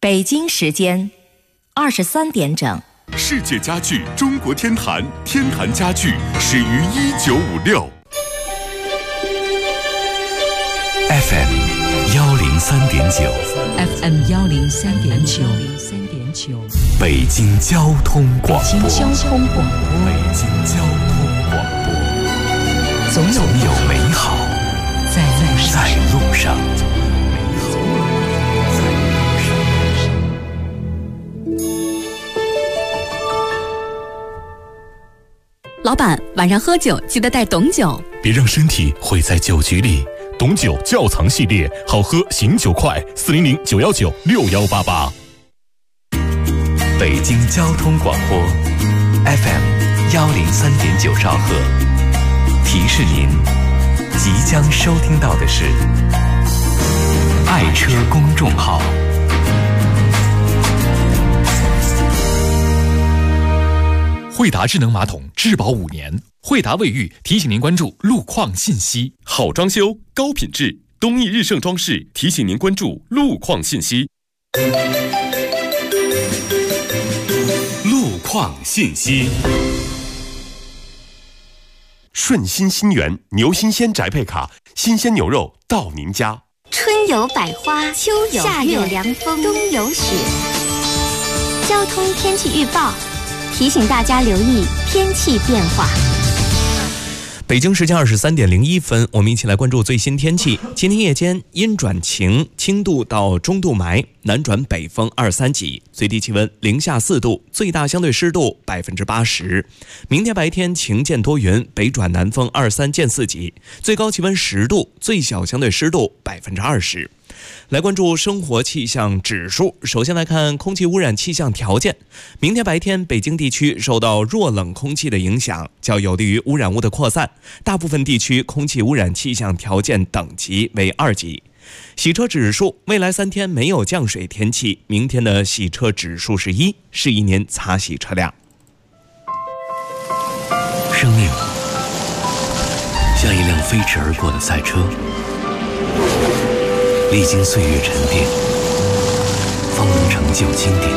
北京时间23点整。 世界家具中国天坛，天坛家具始于1956。FM 103.9 FM 103.9 北京交通广播。 北京交通广播。 北京交通广播。 总有美好在路上。 老板，晚上喝酒记得带董酒， 别让身体毁在酒局里。董酒窖藏系列，好喝醒酒快，400-919-6188。北京交通广播 FM 103.9兆赫，提示您即将收听到的是爱车公众号。惠达智能马桶质保5年，惠达卫浴提醒您关注路况信息。好装修，高品质，东益日盛装饰提醒您关注路况信息。路况信息。顺心新源牛新鲜宅配卡，新鲜牛肉到您家。 春有百花，秋有夏有凉风，冬有雪。交通天气预报提醒大家留意天气变化。 北京时间23点01分，我们一起来关注最新天气。今天夜间阴转晴，轻度到中度霾，南转北风2、3级，最低气温零下4度，最大相对湿度80%。明天白天晴见多云，北转南风2、3见4级，最高气温10度，最小相对湿度20%。来关注生活气象指数。首先来看空气污染气象条件。明天白天北京地区受到弱冷空气的影响，较有利于污染物的扩散，大部分地区空气污染气象条件等级为2级。洗车指数，未来3天没有降水天气，明天的洗车指数是1，适宜您擦洗车辆。 生命像一辆飞驰而过的赛车，历经岁月沉淀，方能成就经典。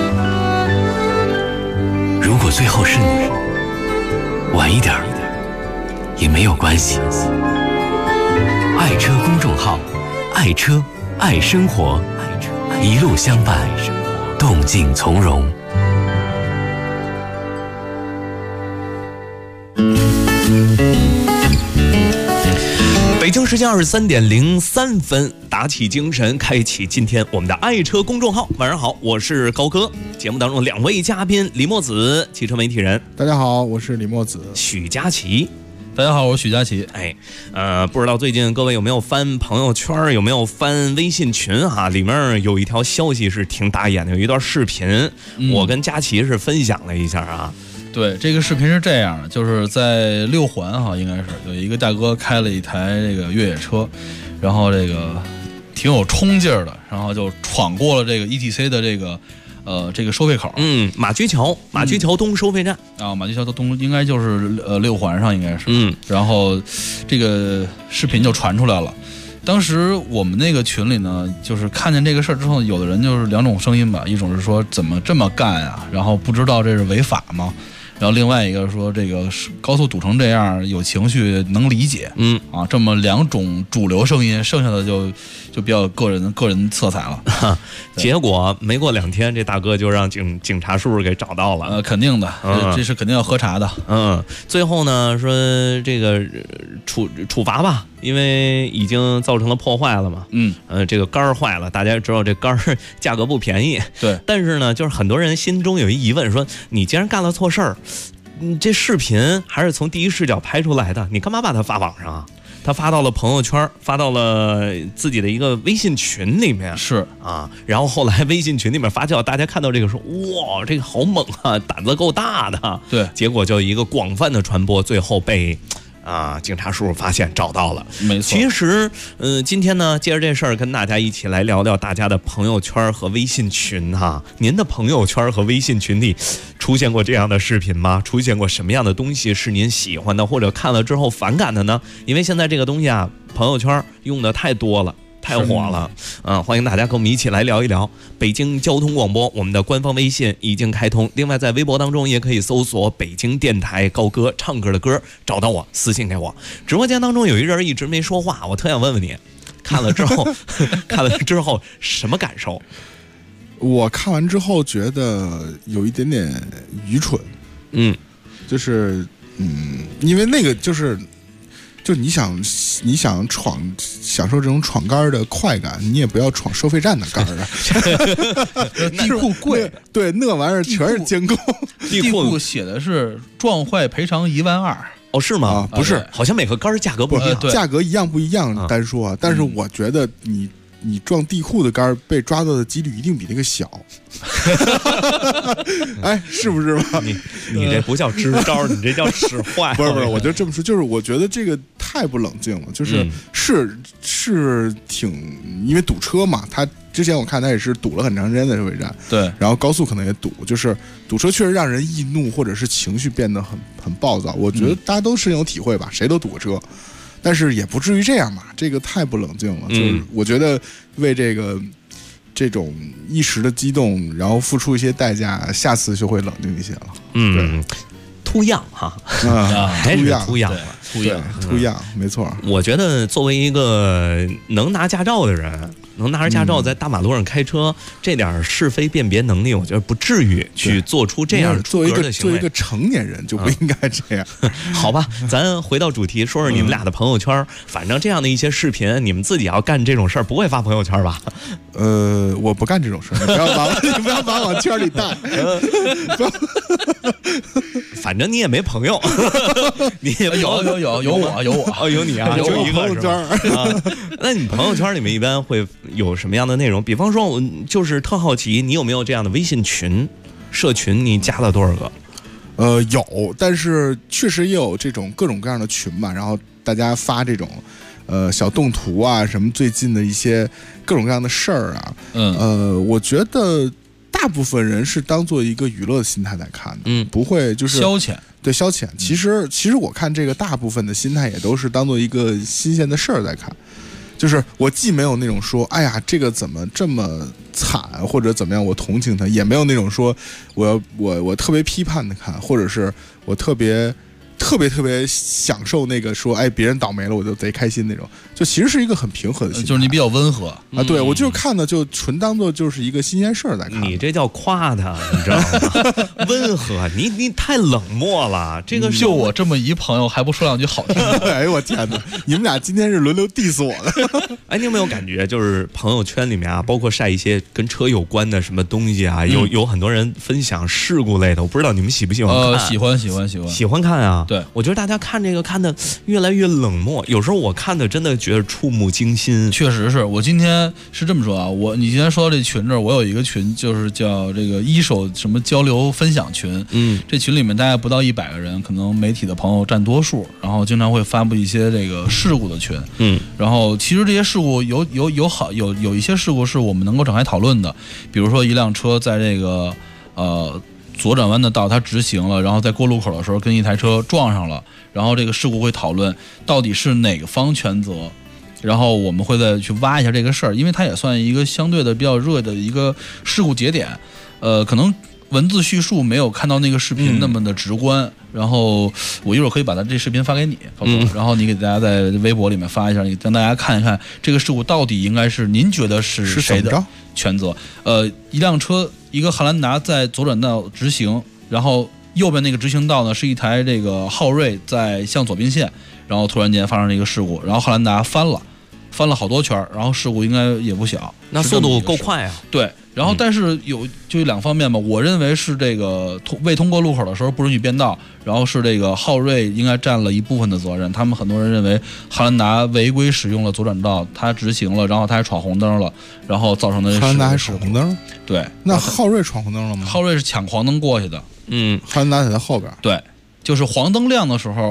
如果最后是你，晚一点也没有关系。爱车公众号，爱车爱生活，一路相伴，动静从容。 北京时间23点03分，打起精神，开启今天我们的爱车公众号。晚上好，我是高哥。节目当中2位嘉宾，李墨子，汽车媒体人。 大家好，我是李墨子。 许佳琪。 大家好，我是许佳琪。 不知道最近各位有没有翻朋友圈，有没有翻微信群啊？里面有一条消息是挺打眼的，有一段视频，我跟佳琪是分享了一下啊。 对，这个视频是这样的，就是在6环哈，应该是有一个大哥开了一台这个越野车，然后这个挺有冲劲儿的，然后就闯过了这个 ETC 的这个收费口。 马驹桥东收费站啊，马驹桥东应该就是6环上应该是。然后这个视频就传出来了。当时我们那个群里呢，就是看见这个事儿之后，有的人就是2种声音吧，一种是说怎么这么干啊，然后不知道这是违法吗？然后另外一个说这个高速堵成这样，有情绪能理解。这么2种主流声音，剩下的就比较个人色彩了。 结果没过2天，这大哥就让警察叔叔给找到了。 肯定的，这是肯定要喝茶的。 最后呢说这个处罚吧，因为已经造成了破坏了嘛。这个杆儿坏了，大家知道这杆儿价格不便宜。 对， 但是呢，就是很多人心中有一疑问，说你既然干了错事儿，这视频还是从第一视角拍出来的，你干嘛把它发网上啊？他发到了朋友圈，发到了自己的一个微信群里面。 是啊，然后后来微信群里面发酵，大家看到这个说，哇，这个好猛啊，胆子够大的。 对， 结果就一个广泛的传播，最后被警察叔叔发现找到了。 没错。 其实今天呢，借着这事儿跟大家一起来聊聊大家的朋友圈和微信群哈。您的朋友圈和微信群里出现过这样的视频吗？出现过什么样的东西是您喜欢的，或者看了之后反感的呢？因为现在这个东西啊，朋友圈用的太多了， 太火了啊！欢迎大家跟我们一起来聊一聊。北京交通广播，我们的官方微信已经开通，另外在微博当中也可以搜索北京电台高歌，唱歌的歌，找到我私信给我。直播间当中有一人一直没说话，我特想问问你，看了之后什么感受？ 我看完之后觉得有一点点愚蠢，就是因为那个就你想享受这种闯杆的快感，你也不要闯收费站的杆啊。 地库贵， 对，那玩意儿全是监控。 地库写的是撞坏赔偿12000。 哦，是吗？ 不是， 好像每个杆价格不一样， 价格一样不一样单说啊。但是我觉得你撞地库的杆被抓到的几率一定比那个小。哎，是不是吧？ 你这不叫支招，你这叫使坏。 不是，我就这么说，就是我觉得这个太不冷静了，就是是挺，因为堵车嘛，他之前我看他也是堵了很长时间的收费站， 对， 然后高速可能也堵，就是堵车确实让人易怒，或者是情绪变得很暴躁。我觉得大家都深有体会吧，谁都堵过车。但是也不至于这样嘛，这个太不冷静了。就是我觉得为这种一时的激动，然后付出一些代价，下次就会冷静一些了。 突样哈，还是突样了， 突样，没错。 我觉得作为一个能拿驾照的人，能拿着驾照在大马路上开车，这点是非辨别能力，我觉得不至于去做出这样出格的行为。 作为一个成年人就不应该这样。 好吧，咱回到主题，说说你们俩的朋友圈。反正这样的一些视频，你们自己要干这种事儿，不会发朋友圈吧？ 我不干这种事儿，你不要把我往圈里带。 反正你也没朋友，你也有我有你啊，就一个朋友圈。 那你朋友圈里面一般会有什么样的内容？比方说，我就是特好奇，你有没有这样的微信群、社群？你加了多少个？ 有，但是确实也有这种各种各样的群嘛，然后大家发这种小动图啊，什么最近的一些各种各样的事儿啊。我觉得大部分人是当做一个娱乐的心态来看的，不会就是消遣。 对，消遣。其实我看这个大部分的心态也都是当做一个新鲜的事儿在看。就是我既没有那种说，哎呀，这个怎么这么惨，或者怎么样，我同情他，也没有那种说我特别批判的看，或者是我特别享受那个说，哎，别人倒霉了我就贼开心那种，就其实是一一个很平和的心态， 就是你比较温和啊。对，我就是看的就纯当做就是一个新鲜事儿在看。 你这叫夸他，你知道吗？温和，你太冷漠了。这个就我这么一朋友，还不说两句好听的？ 哎呦我天哪！你们俩今天是轮流 diss 我的。 哎，你有没有感觉，就是朋友圈里面啊，包括晒一些跟车有关的什么东西啊，有很多人分享事故类的，我不知道你们喜不喜欢看？喜欢看啊。 对， 我觉得大家看这个看的越来越冷漠，有时候我看的真的觉得触目惊心。 确实是我今天是这么说啊，你今天说到这群这儿，我有一个群，就是叫这个一手什么交流分享群。这群里面大概不到100个人，可能媒体的朋友占多数，然后经常会发布一些这个事故的群。然后其实这些事故有一些事故是我们能够展开讨论的，比如说一辆车在这个左转弯的道它直行了，然后在过路口的时候跟一台车撞上了，然后这个事故会讨论到底是哪个方全责，然后我们会再去挖一下这个事儿，因为它也算一个相对的比较热的一个事故节点，可能文字叙述没有看到那个视频那么的直观，然后我一会儿可以把它这视频发给你，然后你给大家在微博里面发一下，你让大家看一看这个事故到底应该是您觉得是谁的全责。一辆车，一个汉兰达在左转道直行，然后右边那个直行道呢是一台这个昊锐在向左并线，然后突然间发生了一个事故，然后汉兰达翻了好多圈，然后事故应该也不小， 那速度够快啊。 对，然后但是就两方面吧，我认为是这个未通过路口的时候不允许变道，然后是这个昊锐应该占了一部分的责任。他们很多人认为汉兰达违规使用了左转道，他直行了，然后他还闯红灯了，然后造成的汉兰达还闯红灯？ 对， 那昊锐闯红灯了吗？ 昊锐是抢黄灯过去的， 汉兰达在他后边。 对，就是黄灯亮的时候。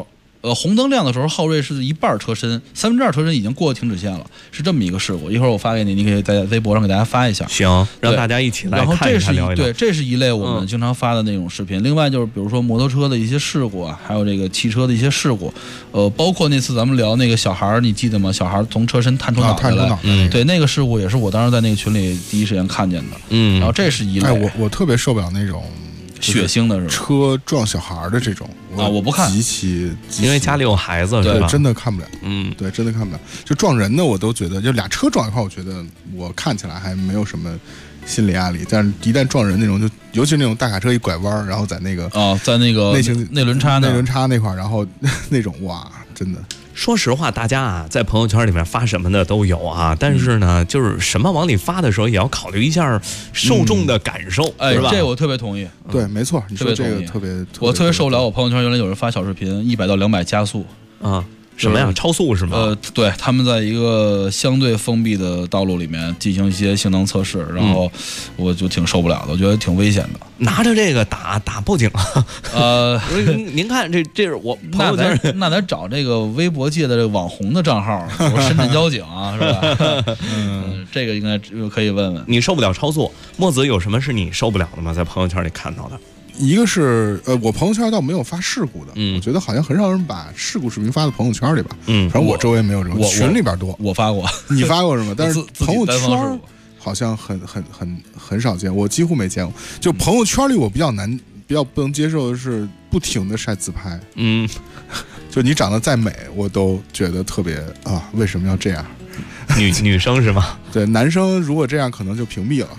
红灯亮的时候，昊锐是一半车身，2/3车身已经过了停止线了，是这么一个事故。一会儿我发给你，你可以在微博上给大家发一下。 行，让大家一起来看一看聊一聊。 对，这是一类我们经常发的那种视频。另外就是比如说摩托车的一些事故啊，还有这个汽车的一些事故，包括那次咱们聊那个小孩，你记得吗？小孩从车身探出脑袋来，对，那个事故也是我当时在那个群里第一时间看见的。然后这是一类。 我特别受不了那种。 血腥的是吧？ 车撞小孩的这种我不看， 极其因为家里有孩子，是吧？ 真的看不了。对，真的看不了。就撞人的，我都觉得，就俩车撞一块，我觉得我看起来还没有什么心理压力。但是，一旦撞人那种，就尤其是那种大卡车一拐弯，然后在那个在那个内轮差那块，然后那种哇，真的。 说实话，大家啊，在朋友圈里面发什么的都有啊，但是呢，就是什么往里发的时候，也要考虑一下受众的感受，是吧？ 这我特别同意。 对，没错，你说这个特别， 我特别受不了。我朋友圈原来有人发小视频，100到200加速啊。什么呀？超速是吗？ 对，他们在一个相对封闭的道路里面进行一些性能测试，然后我就挺受不了的，我觉得挺危险的。 拿着这个打报警了。您看这是我朋友圈， 那得找这个微博界的这个网红的账号，我深圳交警啊，是吧？这个应该可以问问。 你受不了超速，墨子有什么是你受不了的吗？在朋友圈里看到的？ 一个是我朋友圈倒没有发事故的，我觉得好像很少人把事故视频发到朋友圈里吧，反正我周围没有这种，群里边多， 我发过， 你发过是吗？但是朋友圈好像很少见，我几乎没见过。就朋友圈里我比较不能接受的是不停的晒自拍，就你长得再美，我都觉得特别啊，为什么要这样？ 女生是吗？ 对，男生如果这样可能就屏蔽了，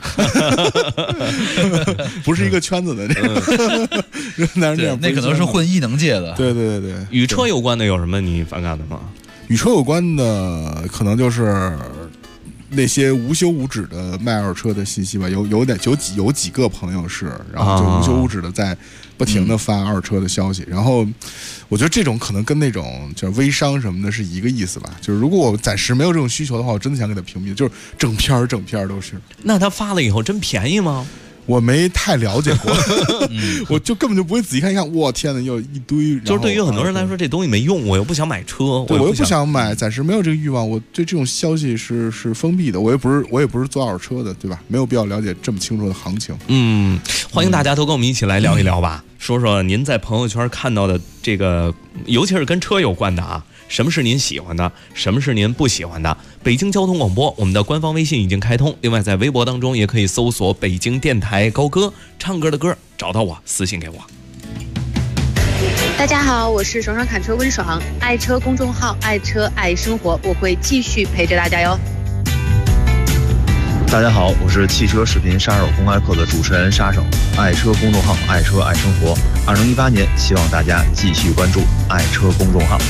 不是一个圈子的这个男人这样， 那可能是混艺能界的。 对。 与车有关的有什么你反感的吗？ 与车有关的可能就是那些无休无止的卖二手车的信息吧，有几个朋友是，然后就无休无止的在不停的发二手车的消息，然后我觉得这种可能跟那种就是微商什么的是一个意思吧，就是如果我暂时没有这种需求的话，我真的想给他屏蔽，就是整篇都是。 那他发了以后真便宜吗？ 我没太了解过，我就根本就不会仔细看一看。我天哪，又一堆。 就是对于很多人来说，这东西没用，我又不想买车， 我又不想买，暂时没有这个欲望。我对这种消息是封闭的，我也不是做二手车的，对吧？没有必要了解这么清楚的行情。 欢迎大家都跟我们一起来聊一聊吧，说说您在朋友圈看到的这个，尤其是跟车有关的啊。什么是您喜欢的，什么是您不喜欢的？北京交通广播，我们的官方微信已经开通，另外在微博当中也可以搜索北京电台高歌，唱歌的歌，找到我私信给我。 大家好，我是爽爽侃车温爽，爱车公众号，爱车爱生活，我会继续陪着大家哟。 大家好，我是汽车视频杀手公开课的主持人沙手，爱车公众号，爱车爱生活。2018年，希望大家继续关注爱车公众号。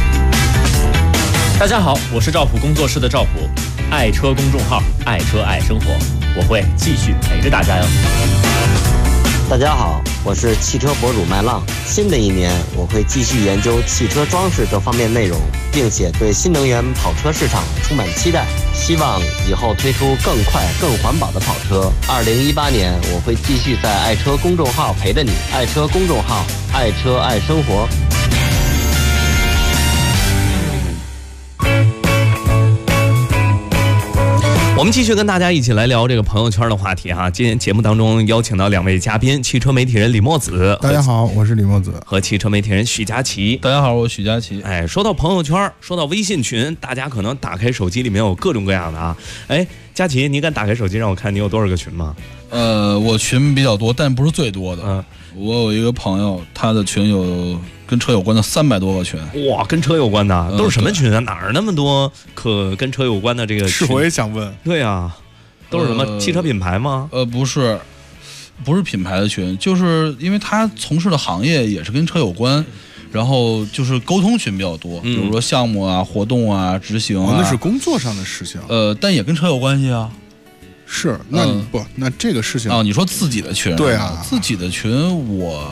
大家好，我是赵普工作室的赵普，爱车公众号，爱车爱生活，我会继续陪着大家哟。 大家好，我是汽车博主麦浪。新的一年，我会继续研究汽车装饰这方面内容，并且对新能源跑车市场充满期待。希望以后推出更快、更环保的跑车。2018年，我会继续在爱车公众号陪着你。爱车公众号，爱车爱生活。 我们继续跟大家一起来聊这个朋友圈的话题哈。今天节目当中邀请到2位嘉宾，汽车媒体人李墨子。 大家好，我是李墨子。 和汽车媒体人许佳琪。 大家好，我是许佳琪。 说到朋友圈，说到微信群，大家可能打开手机里面有各种各样的啊。佳琪，你敢打开手机让我看你有多少个群吗？ 我群比较多，但不是最多的。我有一个朋友，他的群有跟车有关的300多个群。 哇，跟车有关的都是什么群啊？哪儿那么多可跟车有关的这个群？ 是我也想问。 对啊，都是什么汽车品牌吗？ 不是品牌的群，就是因为他从事的行业也是跟车有关。然后就是沟通群比较多，比如说项目啊、活动啊、执行啊， 那是工作上的事情。 但也跟车有关系啊。 是，那这个事情啊，你说自己的群， 对啊， 自己的群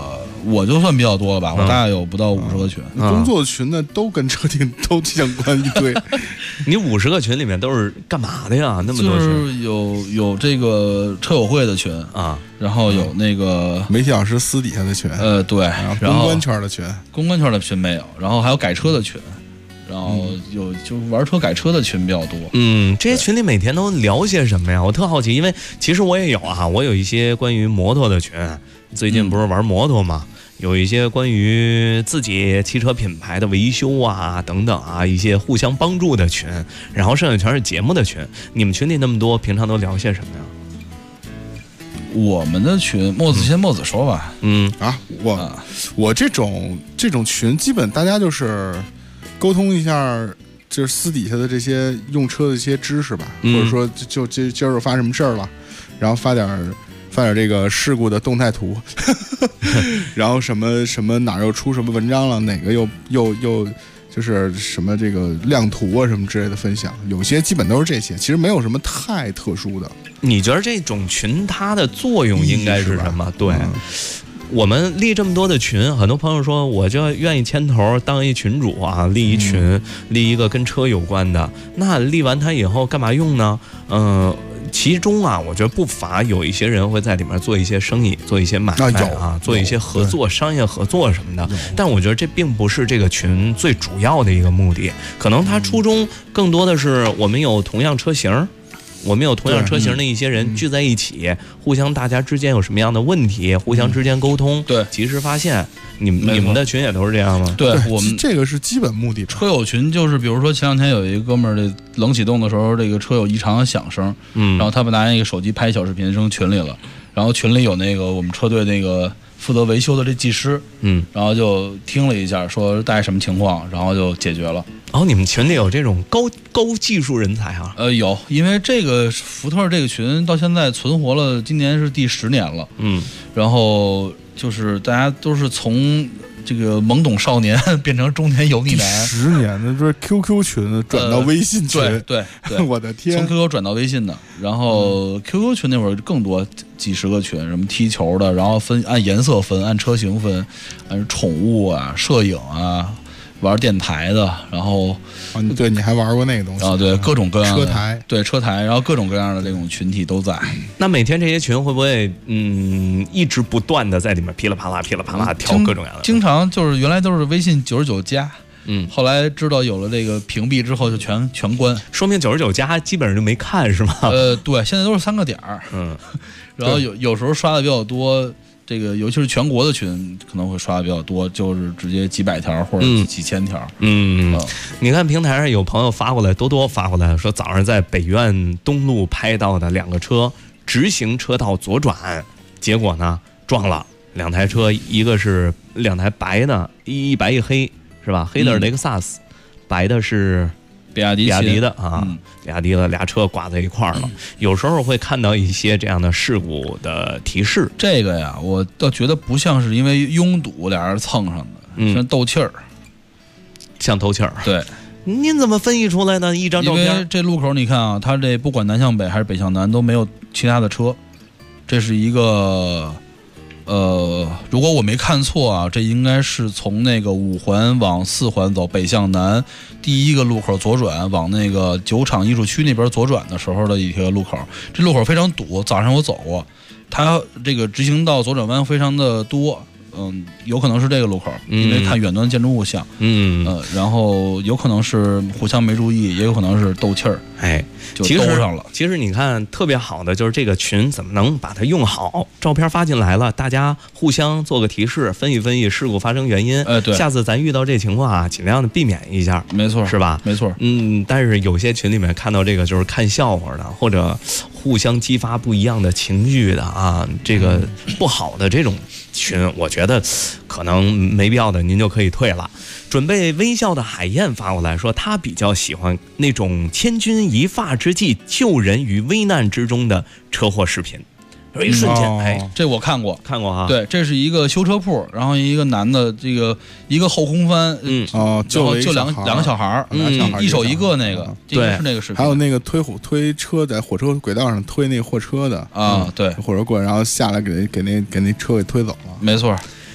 我就算比较多了吧，我大概有不到50个群。 工作群呢都跟车厅都相关一堆。 你50个群里面都是干嘛的呀？那么多群， 就是有这个车友会的群啊， 然后有那个媒体老师私底下的群， 对，然后公关圈的群， 公关圈的群没有，然后还有改车的群。然后就玩车改车的群比较多。 这些群里每天都聊些什么呀？我特好奇，因为其实我也有啊，我有一些关于摩托的群，最近不是玩摩托嘛，有一些关于自己汽车品牌的维修啊等等啊，一些互相帮助的群，然后剩下全是节目的群。你们群里那么多，平常都聊些什么呀？ 我们的群，墨子说吧。 我这种群，基本大家就是沟通一下，就是私底下的这些用车的一些知识吧，或者说就今儿发什么事儿了，然后发点这个事故的动态图，然后什么哪儿又出什么文章了，哪个又就是什么这个亮图啊什么之类的分享，有些基本都是这些，其实没有什么太特殊的。 你觉得这种群它的作用应该是什么？对。我们立这么多的群，很多朋友说我就愿意牵头当一群主啊，立一群，立一个跟车有关的。那立完它以后干嘛用呢？其中啊，我觉得不乏有一些人会在里面做一些生意，做一些买卖啊，做一些合作、商业合作什么的。但我觉得这并不是这个群最主要的一个目的，可能它初衷更多的是我们有同样车型。我们有同样车型的一些人聚在一起，互相大家之间有什么样的问题，互相之间沟通， 对， 及时发现。你们的群也都是这样吗？ 对，我们这个是基本目的。 车友群就是比如说前两天有一个哥们儿这冷启动的时候，这个车有异常的响声，然后他把拿那个手机拍小视频扔群里了，然后群里有那个我们车队那个负责维修的这技师，然后就听了一下，说大概什么情况，然后就解决了。 你们群里有这种高技术人才啊？ 有，因为这个福特这个群到现在存活了，今年是第10年了，然后就是大家都是从这个懵懂少年变成中年油腻男 ，10年的就是 QQ 群转到微信群， 对， 我的天， 从 QQ 转到微信的，然后 QQ 群那会儿更多，几十个群，什么踢球的，然后按颜色分，按车型分，按宠物啊、摄影啊。玩电台的，然后对，你还玩过那个东西啊？对，各种各样的车台， 对车台，然后各种各样的这种群体都在。 那每天这些群会不会一直不断的在里面噼里啪啦跳各种样的？ 经常就是原来都是微信99加，后来知道有了这个屏蔽之后就全关， 说明99加基本上就没看是吗？ 对，现在都是3个点儿，然后有时候刷的比较多。这个尤其是全国的群可能会刷的比较多，就是直接几百条或者几千条。 你看平台上有朋友发过来，多发过来说早上在北苑东路拍到的2个车直行车道左转，结果呢撞了2台车，一个是2台白的，一白一黑是吧？黑的是雷克萨斯，白的是比亚迪的啊，比亚迪的俩车挂在一块儿了。有时候会看到一些这样的事故的提示。 这个呀，我倒觉得不像是因为拥堵俩人蹭上的，像斗气儿， 像斗气儿。 对， 您怎么分析出来呢？一张照片， 因为这路口你看啊，它这不管南向北还是北向南都没有其他的车，这是一个。如果我没看错啊，这应该是从那个5环往4环走，北向南第一个路口左转，往那个酒厂艺术区那边左转的时候的一条路口。这路口非常堵，早上我走过，它这个直行道左转弯非常的多。有可能是这个路口，因为看远端建筑物像，然后有可能是互相没注意，也有可能是斗气儿，就兜上了。 其实你看，特别好的就是这个群怎么能把它用好？照片发进来了，大家互相做个提示，分析事故发生原因。 对， 下次咱遇到这情况啊，尽量的避免一下。 没错， 是吧？ 没错。 但是有些群里面看到这个就是看笑话的，或者互相激发不一样的情绪的啊，这个不好的这种群，我觉得可能没必要的，您就可以退了。准备微笑的海燕发过来说，他比较喜欢那种千钧一发之际救人于危难之中的车祸视频。有一瞬间， 这我看过啊。 对，这是一个修车铺，然后一个男的，这个一个后空翻，就两个小孩，一手一个那个， 对， 是那个视频。 还有那个推车在火车轨道上推那货车的对， 火车过来，然后下来给那车给推走了。 没错。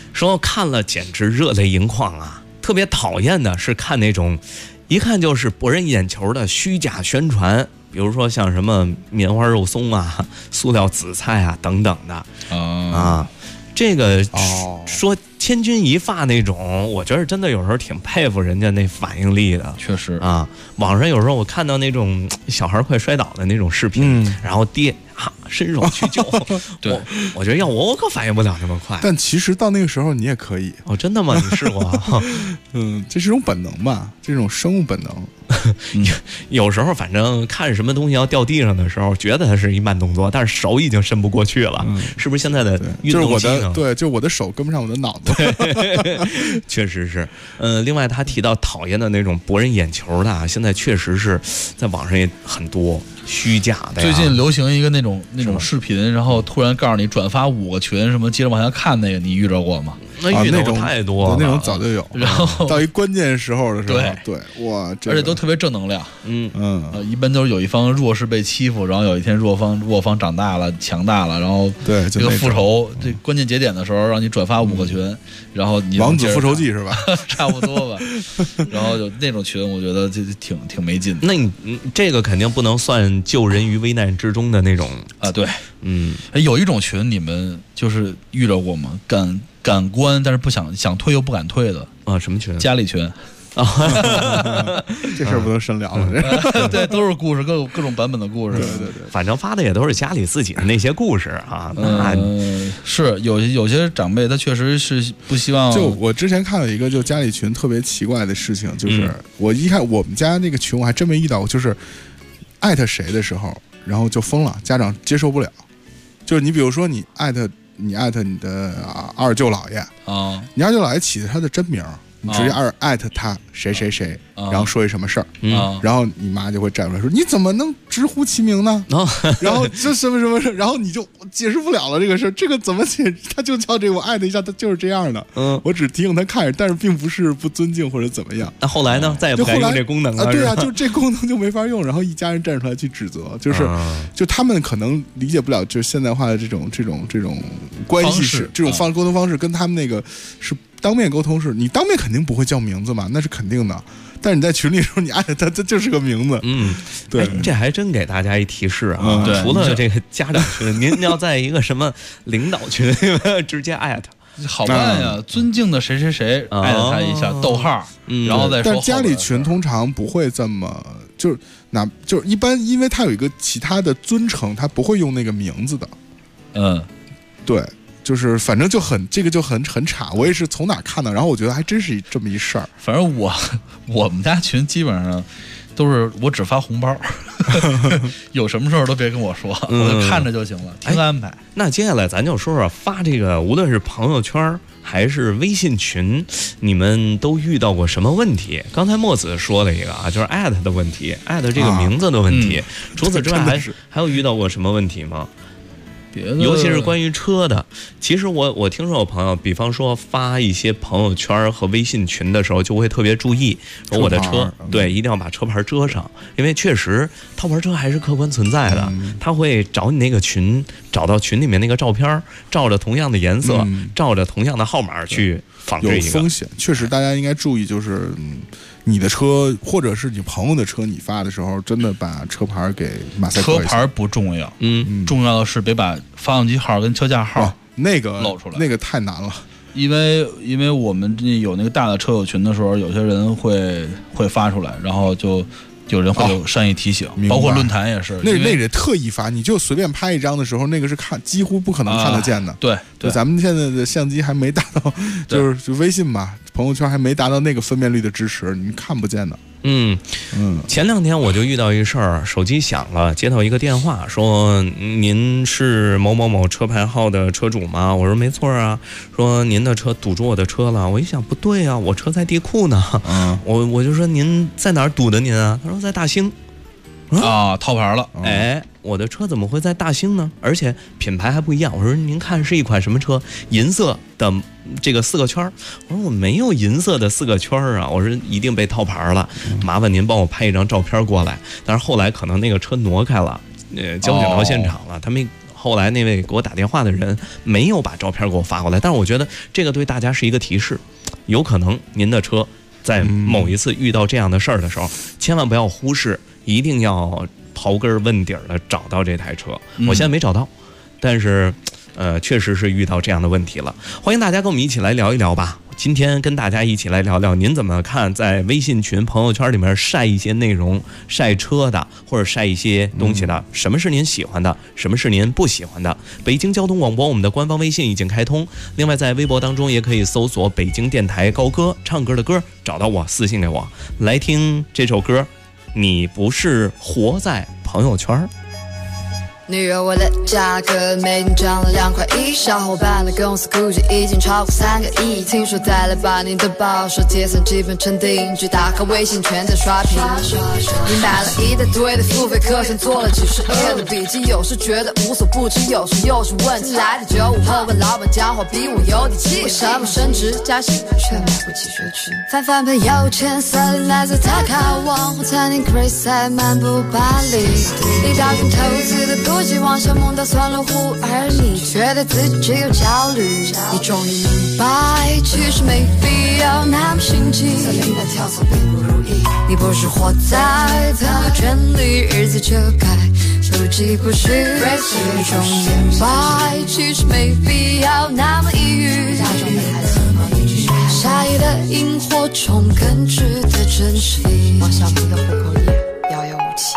说看了简直热泪盈眶啊！特别讨厌的是看那种一看就是博人眼球的虚假宣传，比如说像什么棉花肉松啊、塑料紫菜啊等等的这个说千钧一发那种，我觉得真的有时候挺佩服人家那反应力的。 确实啊，网上有时候我看到那种小孩快摔倒的那种视频，然后爹伸手去救， 对， 我觉得要我可反应不了那么快。 但其实到那个时候你也可以。 哦，真的吗？你试过啊？ 这是一种本能吧，这种生物本能。 有时候反正看什么东西要掉地上的时候，觉得它是一慢动作，但是手已经伸不过去了。是不是现在的运动机能？ 就是我的手跟不上我的脑子。 确实是。另外他提到讨厌的那种博人眼球的，现在确实是在网上也很多虚假的。 最近流行一个那种视频，然后突然告诉你转发5个群，什么接着往下看那个，你遇着过吗？ 那遇到太多了， 那种早就有。 然后到一关键时候的时候，对，哇， 而且都特别正能量。一般都是有一方弱势被欺负，然后有一天弱方长大了、强大了，然后这个复仇这关键节点的时候，让你转发5个群，然后你王子复仇记是吧？ 差不多吧。然后有那种群，我觉得就挺没劲的。 那你这个肯定不能算救人于危难之中的那种啊。对，有一种群你们就是遇到过吗？敢关，但是不想退又不敢退的啊？什么群？ 家里群。 这事儿不能深聊了。 对，都是故事，各种版本的故事。 对， 反正发的也都是家里自己的那些故事啊。 是有些长辈他确实是不希望。 就我之前看了一个就家里群特别奇怪的事情，就是我一看我们家那个群，我还真没遇到过，就是艾特谁的时候，然后就封了，家长接受不了。就是你比如说你艾特你的二舅姥爷啊，你二舅姥爷起的他的真名，你直接艾特他谁谁谁，然后说一什么事儿，然后你妈就会站出来说你怎么能直呼其名呢？然后这什么什么事，然后你就解释不了了这个事儿，这个怎么解释？他就叫这个，我艾特一下，他就是这样的。我只提醒他看，但是并不是不尊敬或者怎么样。 那后来呢？再也不敢用这功能了。 对啊，就这功能就没法用，然后一家人站出来去指责，就他们可能理解不了，就现代化的这种关系是这种沟通方式，跟他们那个是。当面沟通是你当面肯定不会叫名字嘛，那是肯定的。但是你在群里的时候，你艾特他，这就是个名字。对， 这还真给大家一提示啊。除了这个家长群，您要在一个什么领导群直接艾特， 好办呀。尊敬的谁谁谁，艾特他一下，逗号，然后再说。 但家里群通常不会这么，就是一般，因为他有一个其他的尊称，他不会用那个名字的。对。就是反正这个就很差，我也是从哪看的，然后我觉得还真是这么一事儿。 反正我们家群基本上都是我只发红包，有什么事儿都别跟我说，我就看着就行了，听安排。 那接下来咱就说说发这个，无论是朋友圈还是微信群，你们都遇到过什么问题？刚才墨子说了一个啊，就是艾特的问题，艾特这个名字的问题。除此之外还有遇到过什么问题吗？尤其是关于车的，其实我听说有朋友，比方说发一些朋友圈和微信群的时候，就会特别注意说我的车，对，一定要把车牌遮上，因为确实套牌车还是客观存在的，他会找你那个群，找到群里面那个照片，照着同样的颜色，照着同样的号码去仿制一个。 有风险，确实大家应该注意，就是你的车或者是你朋友的车，你发的时候真的把车牌给马赛克一下。 车牌不重要，重要的是别把发动机号跟车架号那个露出来， 那个太难了。 因为我们有那个大的车友群的时候，有些人会发出来，然后就有人会有善意提醒，包括论坛也是。 那得特意发，你就随便拍一张的时候，那个是几乎不可能看得见的。 对， 咱们现在的相机还没达到，就微信吧，朋友圈还没达到那个分辨率的支持，你看不见的。 前2天我就遇到一事儿，手机响了，接到一个电话，说您是某某某车牌号的车主吗？我说没错啊。说您的车堵住我的车了。我一想不对啊，我车在地库呢。我就说您在哪儿堵的您啊？他说在大兴。 套牌了。 哎，我的车怎么会在大兴呢？而且品牌还不一样。我说您看是一款什么车？银色的这个4个圈。我说我没有银色的4个圈啊。我说一定被套牌了，麻烦您帮我拍一张照片过来。但是后来可能那个车挪开了，交警到现场了，他们后来那位给我打电话的人没有把照片给我发过来，但是我觉得这个对大家是一个提示，有可能您的车在某一次遇到这样的事儿的时候，千万不要忽视，一定要刨根问底的找到这台车。我现在没找到，但是确实是遇到这样的问题了。欢迎大家跟我们一起来聊一聊吧。今天跟大家一起来聊聊，您怎么看在微信群朋友圈里面晒一些内容，晒车的或者晒一些东西的，什么是您喜欢的，什么是您不喜欢的。北京交通广播我们的官方微信已经开通，另外在微博当中也可以搜索北京电台高歌，唱歌的歌，找到我私信给我，来听这首歌。你不是活在朋友圈。 女友为了价格，每天涨了2块1，小伙伴的公司估计已经超过3个亿。听说带了8年的保守，节省基本成定局，打开微信全在刷屏。你买了一大堆的付费课程，做了几十页的笔记，有时觉得无所不知，有时又是问题来的95后，问老板讲话比我有底气，为什么升职加薪却买不起学区？翻翻朋友圈，色里来自打卡网红餐厅 Chris 还漫步巴黎，你打算投资的不希望小梦打算落户，而你觉得自己有焦虑。你终于明白，其实没必要那么心急。森林的跳槽并不如意，你不是活在他的圈里，日子就该不疾不徐。你终于明白，其实没必要那么抑郁。夏夜的萤火虫更值得珍惜。王小明的户口页遥遥无期。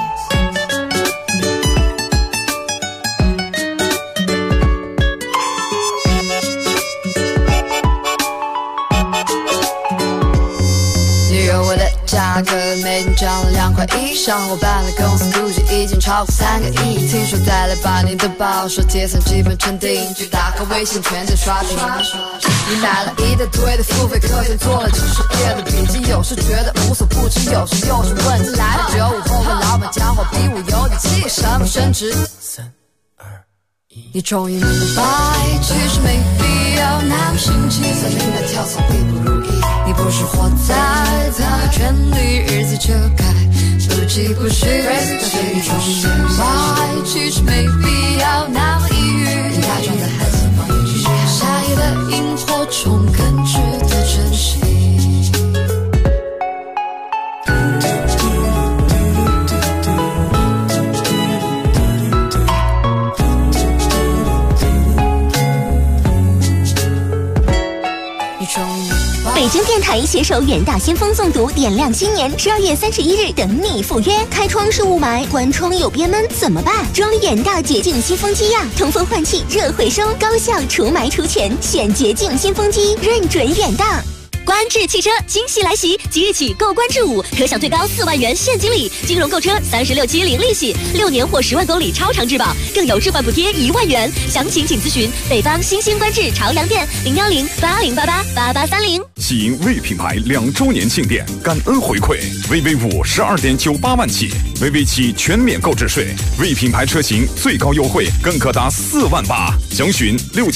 价格每天涨了2块1，小伙伴的公司估计已经超过3个亿。听说带了8年的保守，节省基本成定局，打开微信全在刷屏。你买了一大堆的付费课程，做了几十页的笔记，有时觉得无所不知，有时又是问题来了95后，问老板讲话比我有底气，为什么升职3、2、1？你终于明白，其实没必要那么心急。森林的跳槽并不如意，你不是活在他的圈里，日子就该不疾不徐。你终于明白，其实没必要那么抑郁。你假装的孩子放眼去，夏夜的萤火虫更值得珍惜。 北京电台携手远大先锋诵读，点亮新年，12月31日等你赴约。开窗是雾霾，关窗有憋闷怎么办？装远大洁净新风机呀，通风换气，热回收，高效除霾除醛，选洁净新风机，认准远大。 观致汽车惊喜来袭，即日起购观致5可享最高4万元现金礼，金融购车36期零利息，6年或10万公里超长质保，更有置换补贴1万元。详情请咨询北方新兴观致朝阳店01080888830。 喜迎魏品牌2周年庆典，感恩回馈，VV5 12.98万起，VV7全免购置税，魏品牌车型最高优惠更可达4万8，详询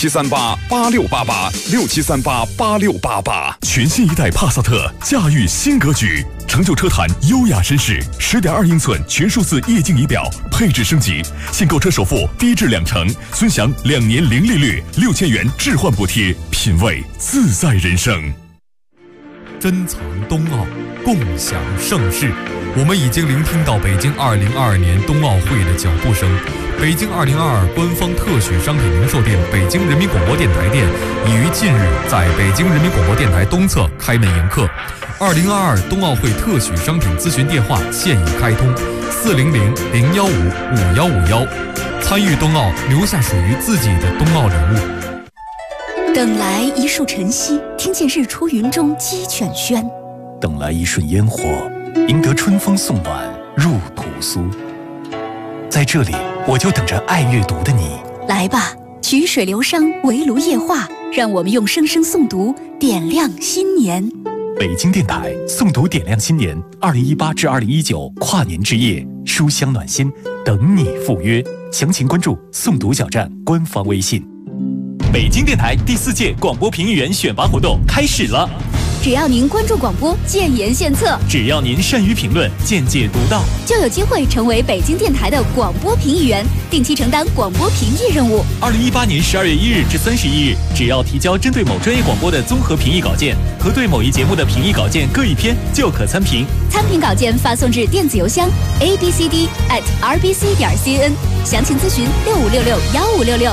6738868867388688。 全新一代帕萨特驾驭新格局，成就车坛优雅绅士。10.2英寸全数字液晶仪表，配置升级，现购车首付低至2成，尊享2年零利率，6000元置换补贴，品味自在人生。 珍藏冬奥，共享盛世。我们已经聆听到北京2022年冬奥会的脚步声。北京2022官方特许商品零售店北京人民广播电台店已于近日在北京人民广播电台东侧开门迎客。2022冬奥会特许商品咨询电话现已开通，400-015-5151。参与冬奥，留下属于自己的冬奥人物。 等来一束晨曦，听见日出云中鸡犬喧； 等来一瞬烟火，赢得春风送暖入屠苏。在这里，我就等着爱阅读的你。 来吧，曲水流觞，围炉夜话，让我们用声声诵读点亮新年。 北京电台诵读点亮新年，2018至2019跨年之夜，书香暖心，等你赴约。详情关注诵读小站官方微信。 北京电台第4届广播评议员选拔活动开始了。 只要您关注广播，建言献策， 只要您善于评论，见解独到， 就有机会成为北京电台的广播评议员，定期承担广播评议任务。 2018年12月1日至31日，只要提交针对某专业广播的综合评议稿件和对某一节目的评议稿件各一篇，就可参评。 参评稿件发送至电子邮箱 abcd@rbc.cn， 详情咨询65661566。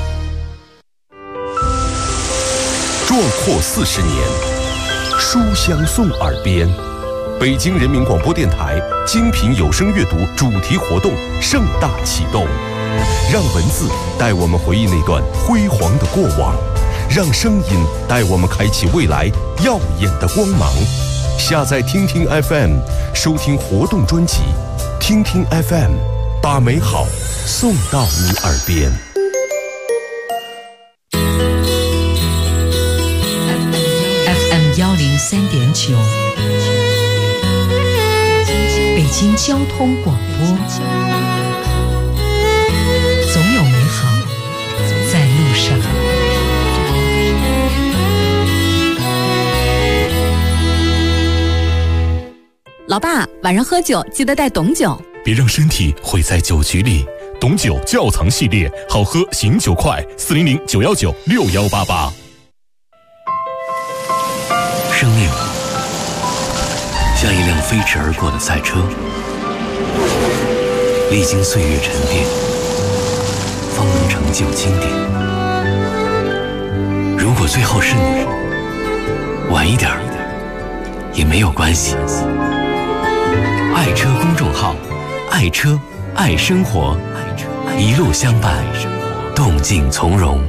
壮阔40年，书香送耳边。北京人民广播电台精品有声阅读主题活动盛大启动，让文字带我们回忆那段辉煌的过往，让声音带我们开启未来耀眼的光芒。下载听听 FM， 收听活动专辑，听听 FM， 把美好送到你耳边。 103.9，北京交通广播，总有美好在路上。 老爸，晚上喝酒记得带董酒， 别让身体毁在酒局里。董酒窖藏系列，好喝醒酒快，400-919-6188。 生命像一辆飞驰而过的赛车，历经岁月沉淀，方能成就经典。如果最后是你，晚一点也没有关系。爱车公众号，爱车爱生活，一路相伴，动静从容。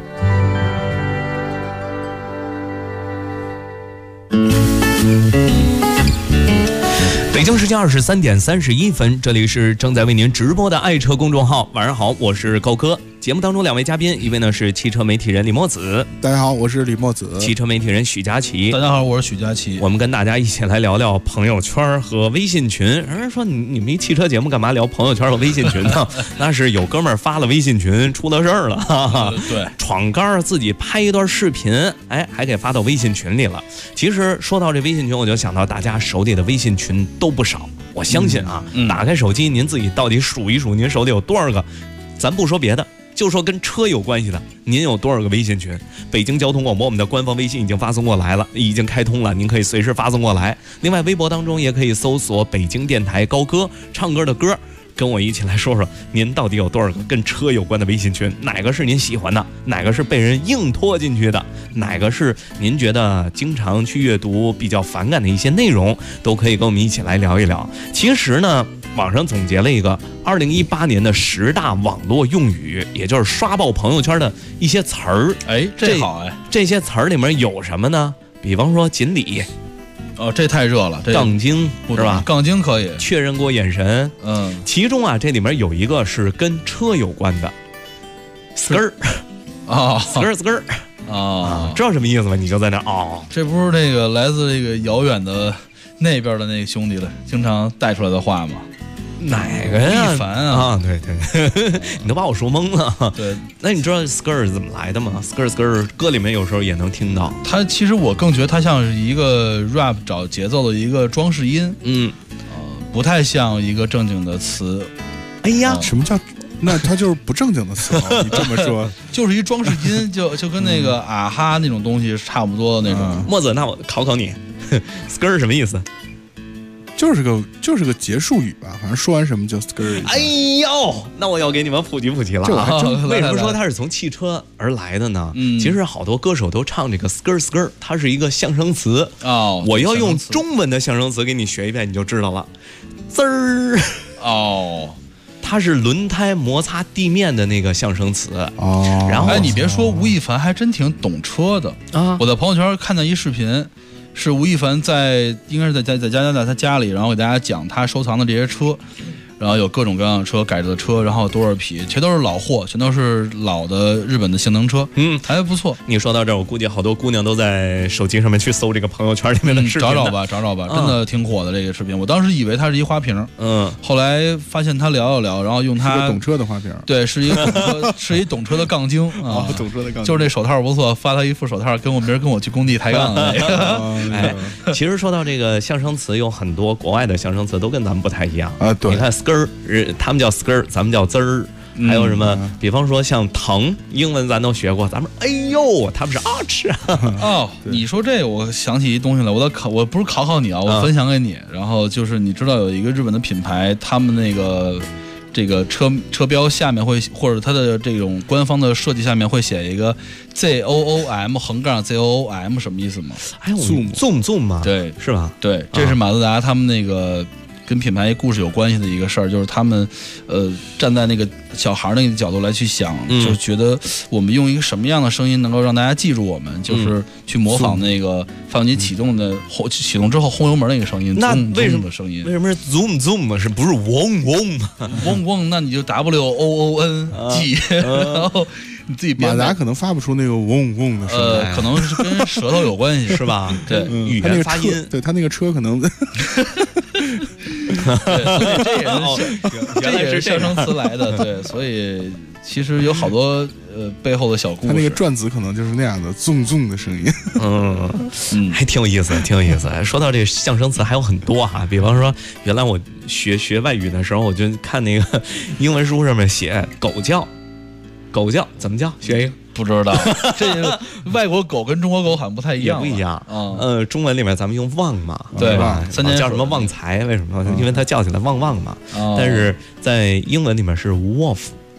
北京时间23:31，这里是正在为您直播的爱车公众号。晚上好，我是高哥。节目当中两位嘉宾，一位呢是汽车媒体人李墨子， 大家好，我是李墨子； 汽车媒体人许佳琪， 大家好，我是许佳琪。 我们跟大家一起来聊聊朋友圈和微信群。有人说你们一汽车节目干嘛聊朋友圈和微信群呢？那是有哥们儿发了微信群出了事儿了，哈哈， 对， 闯杆自己拍一段视频，哎，还给发到微信群里了。其实说到这微信群，我就想到大家手里的微信群都不少。我相信啊，打开手机，您自己到底数一数，您手里有多少个？咱不说别的，就说跟车有关系的，您有多少个微信群？北京交通广播我们的官方微信已经发送过来了，已经开通了，您可以随时发送过来。另外微博当中也可以搜索北京电台高歌，唱歌的歌，跟我一起来说说您到底有多少个跟车有关的微信群，哪个是您喜欢的，哪个是被人硬拖进去的，哪个是您觉得经常去阅读比较反感的一些内容，都可以跟我们一起来聊一聊。其实呢，网上总结了一个2018年的10大网络用语，也就是刷爆朋友圈的一些词儿。 哎，这好哎， 这些词儿里面有什么呢？比方说锦鲤。 哦，这太热了， 杠精是吧？ 杠精可以确认过眼神，其中啊，这里面有一个是跟车有关的 ，skr， 啊 ，skr 啊，知道什么意思吗？你就在那哦， 这不是那个来自这个遥远的那边的那个兄弟了，经常带出来的话吗？ 哪个呀？ 吴亦凡啊， 对对，你都把我说懵了。 对， 那你知道 skr 是怎么来的吗 ？skr 歌里面有时候也能听到。 它其实我更觉得它像是一个 rap 找节奏的一个装饰音，不太像一个正经的词。 哎呀， 什么叫？那它就是不正经的词吗？你这么说， 就是一装饰音，就跟那个啊哈那种东西差不多的那种。 墨子，那我考考你，skr 什么意思？ 就是个结束语吧，反正说完什么就 skr。 哎呦，那我要给你们普及普及了啊！为什么说它是从汽车而来的呢？其实好多歌手都唱这个 skr， 它是一个象声词哦。 我要用中文的象声词给你学一遍，你就知道了。滋儿哦， 它是轮胎摩擦地面的那个象声词哦。 然后， 哎，你别说，吴亦凡还真挺懂车的啊！我在朋友圈看到一视频。是吴亦凡应该是在他家里，然后给大家讲他收藏的这些车， 然后有各种各样的车，改的车，然后多少匹，全都是老货，全都是老的日本的性能车，还不错。 你说到这儿，我估计好多姑娘都在手机上面去搜这个朋友圈里面的视频， 找找吧，真的挺火的这个视频。我当时以为它是一花瓶，后来发现他聊，然后用他是个懂车的花瓶， 对，是一个懂车，是一懂车的杠精啊， 懂车的杠精， 就是这手套不错，发他一副手套，跟我去工地抬杠的那个。 哎，其实说到这个象声词，有很多国外的象声词都跟咱们不太一样啊。对， 你看 skr， 他们叫 skr， 咱们叫滋儿。还有什么？比方说像疼，英文咱都学过，咱们哎呦，他们是啊吃啊。 哦，你说这我想起一东西来，我不是考你啊，我分享给你。然后就是你知道有一个日本的品牌，他们那个这个车标下面会，或者它的这种官方的设计下面会写一个 ZOOM 横杠 ZOOM 什么意思吗？ 哎，zoom 嘛， 对， 是吧？ 对，这是马自达他们那个。跟品牌故事有关系的一个事儿，就是他们，站在那个小孩那个角度来去想，就觉得我们用一个什么样的声音能够让大家记住我们，就是去模仿那个发动机启动之后轰油门那个声音。 那为什么的声音？ 为什么是 zoom 是不是嗡嗡？ 那你就 WOONG，然后你自己编。 马达可能发不出那个嗡嗡的声音， 可能是跟舌头有关系， 是吧？ 对， 语言发音， 对他那个车可能。 对，这也是象声词来的，对，所以其实有好多背后的小故事。 他那个转子可能就是那样的纵的声音， 还挺有意思，挺有意思。说到这个象声词还有很多哈，比方说原来我学外语的时候，我就看那个英文书上面写狗叫怎么叫？学一个。 不知道，这外国狗跟中国狗好像不太一样， 也不一样。中文里面咱们用旺嘛， 对吧？叫什么旺财？为什么？因为它叫起来旺旺嘛。但是在英文里面是 wolf，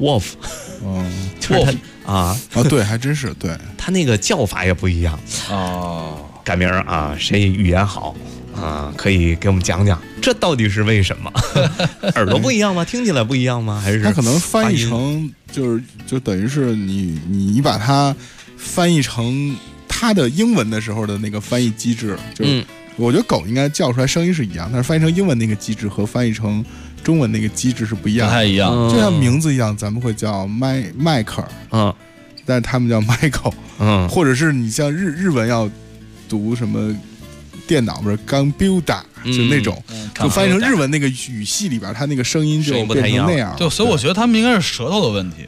就是它对，还真是对。 它那个叫法也不一样改名啊，谁语言好啊，可以给我们讲讲，这到底是为什么？耳朵不一样吗？听起来不一样吗？还是它可能翻译成就等于是你把它翻译成它的英文的时候的那个翻译机制，就是我觉得狗应该叫出来声音是一样，但是翻译成英文那个机制和翻译成中文那个机制是不一样的， 不太一样。 就像名字一样，咱们会叫迈克尔，但是他们叫 Michael，或者是你像日文要读什么电脑不是computer，就那种，就翻译成日文那个语系里边，它那个声音就变成那样。 对，所以我觉得他们应该是舌头的问题。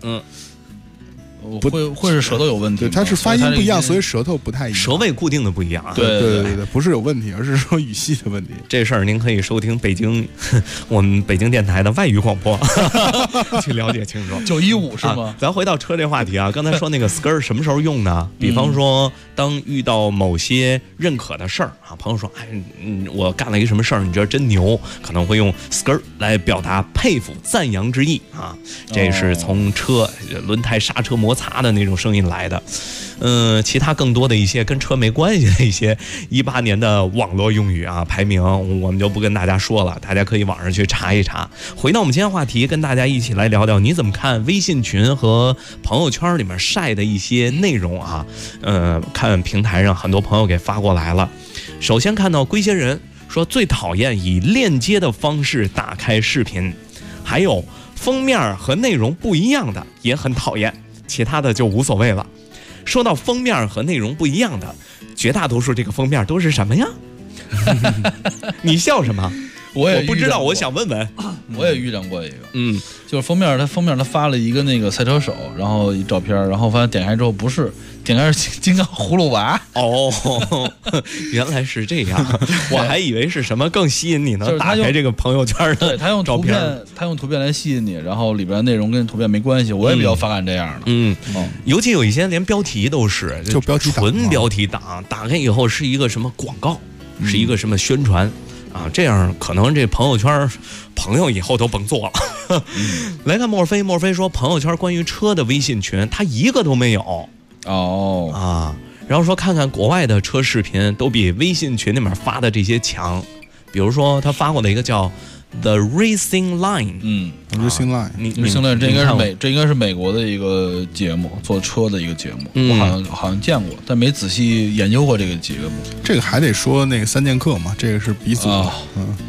会是舌头有问题？ 对，它是发音不一样，所以舌头不太一样， 舌位固定的不一样啊。 对，不是有问题，而是说语系的问题。 这事儿您可以收听我们北京电台的外语广播去了解清楚。 915是吗？ 咱回到车这话题啊，刚才说那个 skr 什么时候用呢？比方说，当遇到某些认可的事儿啊，朋友说，我干了一个什么事儿，你觉得真牛，可能会用 skr 来表达佩服、赞扬之意啊。这是从车轮胎、刹车摩擦的那种声音来的。其他更多的一些跟车没关系的一些18年的网络用语啊，排名我们就不跟大家说了，大家可以网上去查一查。回到我们今天话题，跟大家一起来聊聊，你怎么看微信群和朋友圈里面晒的一些内容啊？看平台上很多朋友给发过来了。首先看到龟仙人说最讨厌以链接的方式打开视频，还有封面和内容不一样的也很讨厌，其他的就无所谓了。说到封面和内容不一样的，绝大多数这个封面都是什么呀？你笑什么？我不知道，我想问问。 我也遇见过一个，就是封面他发了一个那个赛车手，然后一照片，然后发现点开之后不是，点开是金刚葫芦娃。 原来是这样，我还以为是什么更吸引你呢？打开这个朋友圈的， 对，他用图片来吸引你，然后里边内容跟图片没关系，我也比较反感这样的。 尤其有一些连标题都是就标题纯标题党，打开以后是一个什么广告，是一个什么宣传。这样可能这朋友圈朋友以后都甭做了。来看墨菲说朋友圈关于车的微信群他一个都没有然后说看看国外的车视频都比微信群里面发的这些强，比如说他发过的一个叫 The Racing Line，Racing Line， 这应该是美国的一个节目，做车的一个节目，我好像见过，但没仔细研究过这个节目。 这个还得说那个3剑客嘛，这个是鼻祖。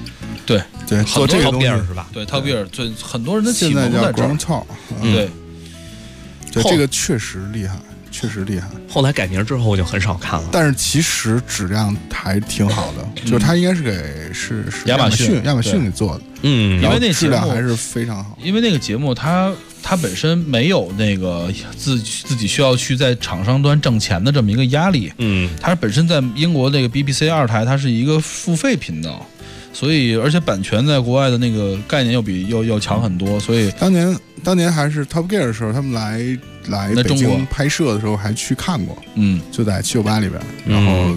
对， 做这个东西是吧？ 对，Top Gear 最很多人的启蒙现在叫在这儿。 Ground Talk， 对， 这个确实厉害。确实厉害， 后来改名之后我就很少看了。 但是其实质量还挺好的，就是它应该是是亚马逊给做的， 因为那质量还是非常好。 因为那个节目它本身没有那个自己需要去在厂商端挣钱的这么一个压力，它本身在英国那个 BBC 2台它是一个付费频道。所以，而且版权在国外的那个概念要强很多，所以当年还是 Top Gear 的时候，他们来北京拍摄的时候还去看过，就在798里边，然后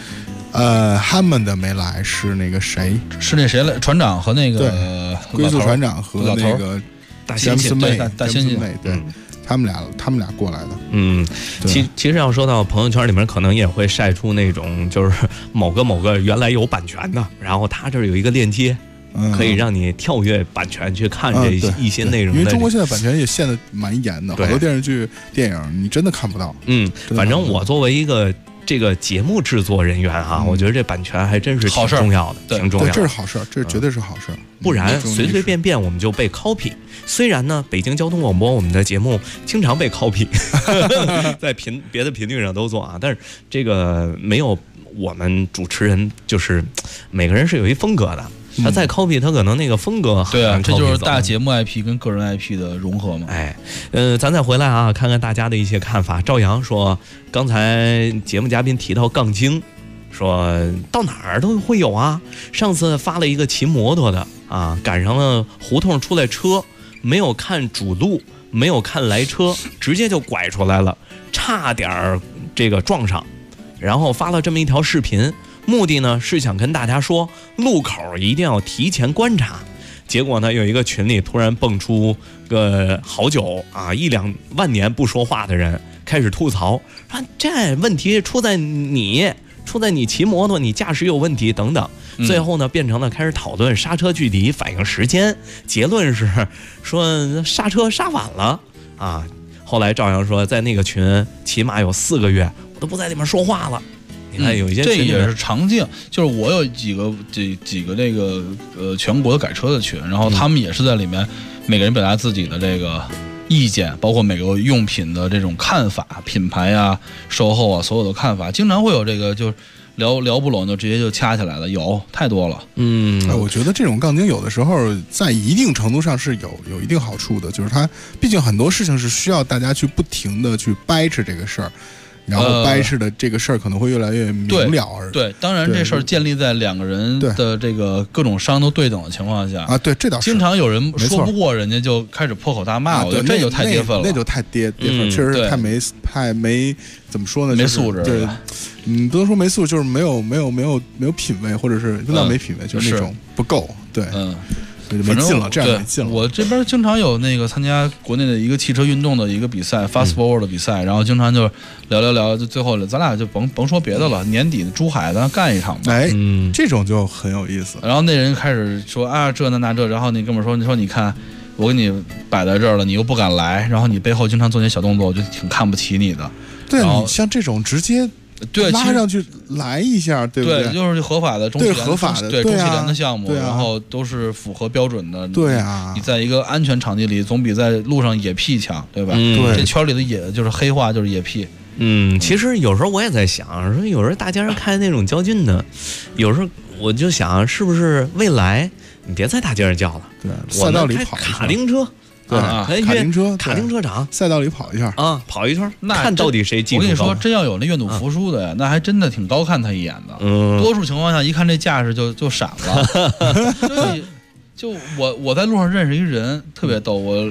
Hammond 没来，是那个谁？ 是那谁来？船长和那个龟速船长和那个大猩猩， 对。他们俩过来的， 其实要说到朋友圈里面，可能也会晒出那种就是某个原来有版权的，然后他这儿有一个链接，可以让你跳跃版权去看这一些内容的。 因为中国现在版权也限得蛮严的，好多电视剧、电影你真的看不到。 反正我作为一个这个节目制作人员哈，我觉得这版权还真是挺重要的，挺重要的。 这是好事，这绝对是好事。 不然随随便便我们就被 copy。虽然呢，北京交通广播我们的节目经常被 copy， 在别的频率上都做啊，但是这个没有我们主持人，就是每个人是有一风格的。他再 copy， 他可能那个风格对啊，这就是大节目 IP 跟个人 IP 的融合嘛。 咱再回来啊，看看大家的一些看法。赵阳说，刚才节目嘉宾提到杠精，说到哪儿都会有啊。上次发了一个骑摩托的啊，赶上了胡同出来车，没有看主路，没有看来车，直接就拐出来了，差点这个撞上，然后发了这么一条视频。目的呢是想跟大家说，路口一定要提前观察。结果呢，有一个群里突然蹦出个好久啊1-2万年不说话的人，开始吐槽说这问题出在你骑摩托，你驾驶有问题等等。最后呢，变成了开始讨论刹车距离、反应时间。结论是说刹车刹晚了啊。后来赵阳说，在那个群起码有4个月，我都不在里面说话了。你看有一些这也是常见，就是我有几个那个全国的改车的群，然后他们也是在里面，每个人表达自己的这个意见，包括每个用品的这种看法、品牌啊、售后啊所有的看法，经常会有这个就是聊不拢就直接就掐起来了，有太多了。 我觉得这种杠精有的时候在一定程度上是有一定好处的，就是它毕竟很多事情是需要大家去不停的去掰扯这个事儿。然后掰扯的这个事儿可能会越来越明了而对，当然这事儿建立在2个人的这个各种伤都对等的情况下啊，对，这倒是经常有人说不过人家就开始破口大骂，我觉得这就太跌份了， 那就太跌份，确实是太没怎么说呢， 没素质， 对，不能说没素质，就是没有品位，或者是不叫没品位，就是那种不够，对，没劲了，这样没劲了。 我这边经常有那个参加国内的一个汽车运动的一个比赛，Fast Forward 的比赛，然后经常就聊，就最后咱俩就甭说别的了，年底的珠海咱干一场吧。 这种就很有意思。 然后那人开始说啊这那这，然后那哥们说，你看我给你摆在这儿了，你又不敢来，然后你背后经常做些小动作，我就挺看不起你的。 对，你像这种直接。 对， 拉上去来一下，对不对？ 对，就是合法的中汽联的项目，然后都是符合标准的。 对啊， 你在一个安全场地里，总比在路上野屁强，对吧？ 对， 这圈里的野就是黑话，就是野屁。 其实有时候我也在想，说有时候大街上开那种较劲的，有时候我就想，是不是未来你别在大街上叫了， 对，赛道里跑卡丁车。卡丁车场赛道里跑一下啊，跑一圈，看到底谁技术高。 我跟你说，真要有那愿赌服输的呀，那还真的挺高看他一眼的。多数情况下，一看这架势就闪了。就我在路上认识一人，特别逗。我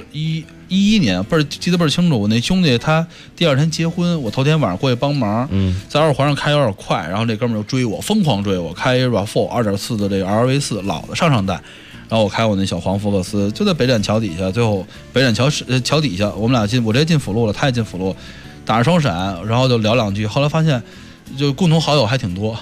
11年记得倍儿清楚，我那兄弟他第2天结婚，我头天晚上过去帮忙。在2环上开有点快，然后这哥们儿就追我，疯狂追我，开一 RAV4 2.4的这个 RV4 老的上代。然后我开我那小黄福克斯，就在北展桥底下，最后北展桥底下，我们俩我直接进辅路了，他也进辅路，打着双闪，然后就聊2句。后来发现，就共同好友还挺多，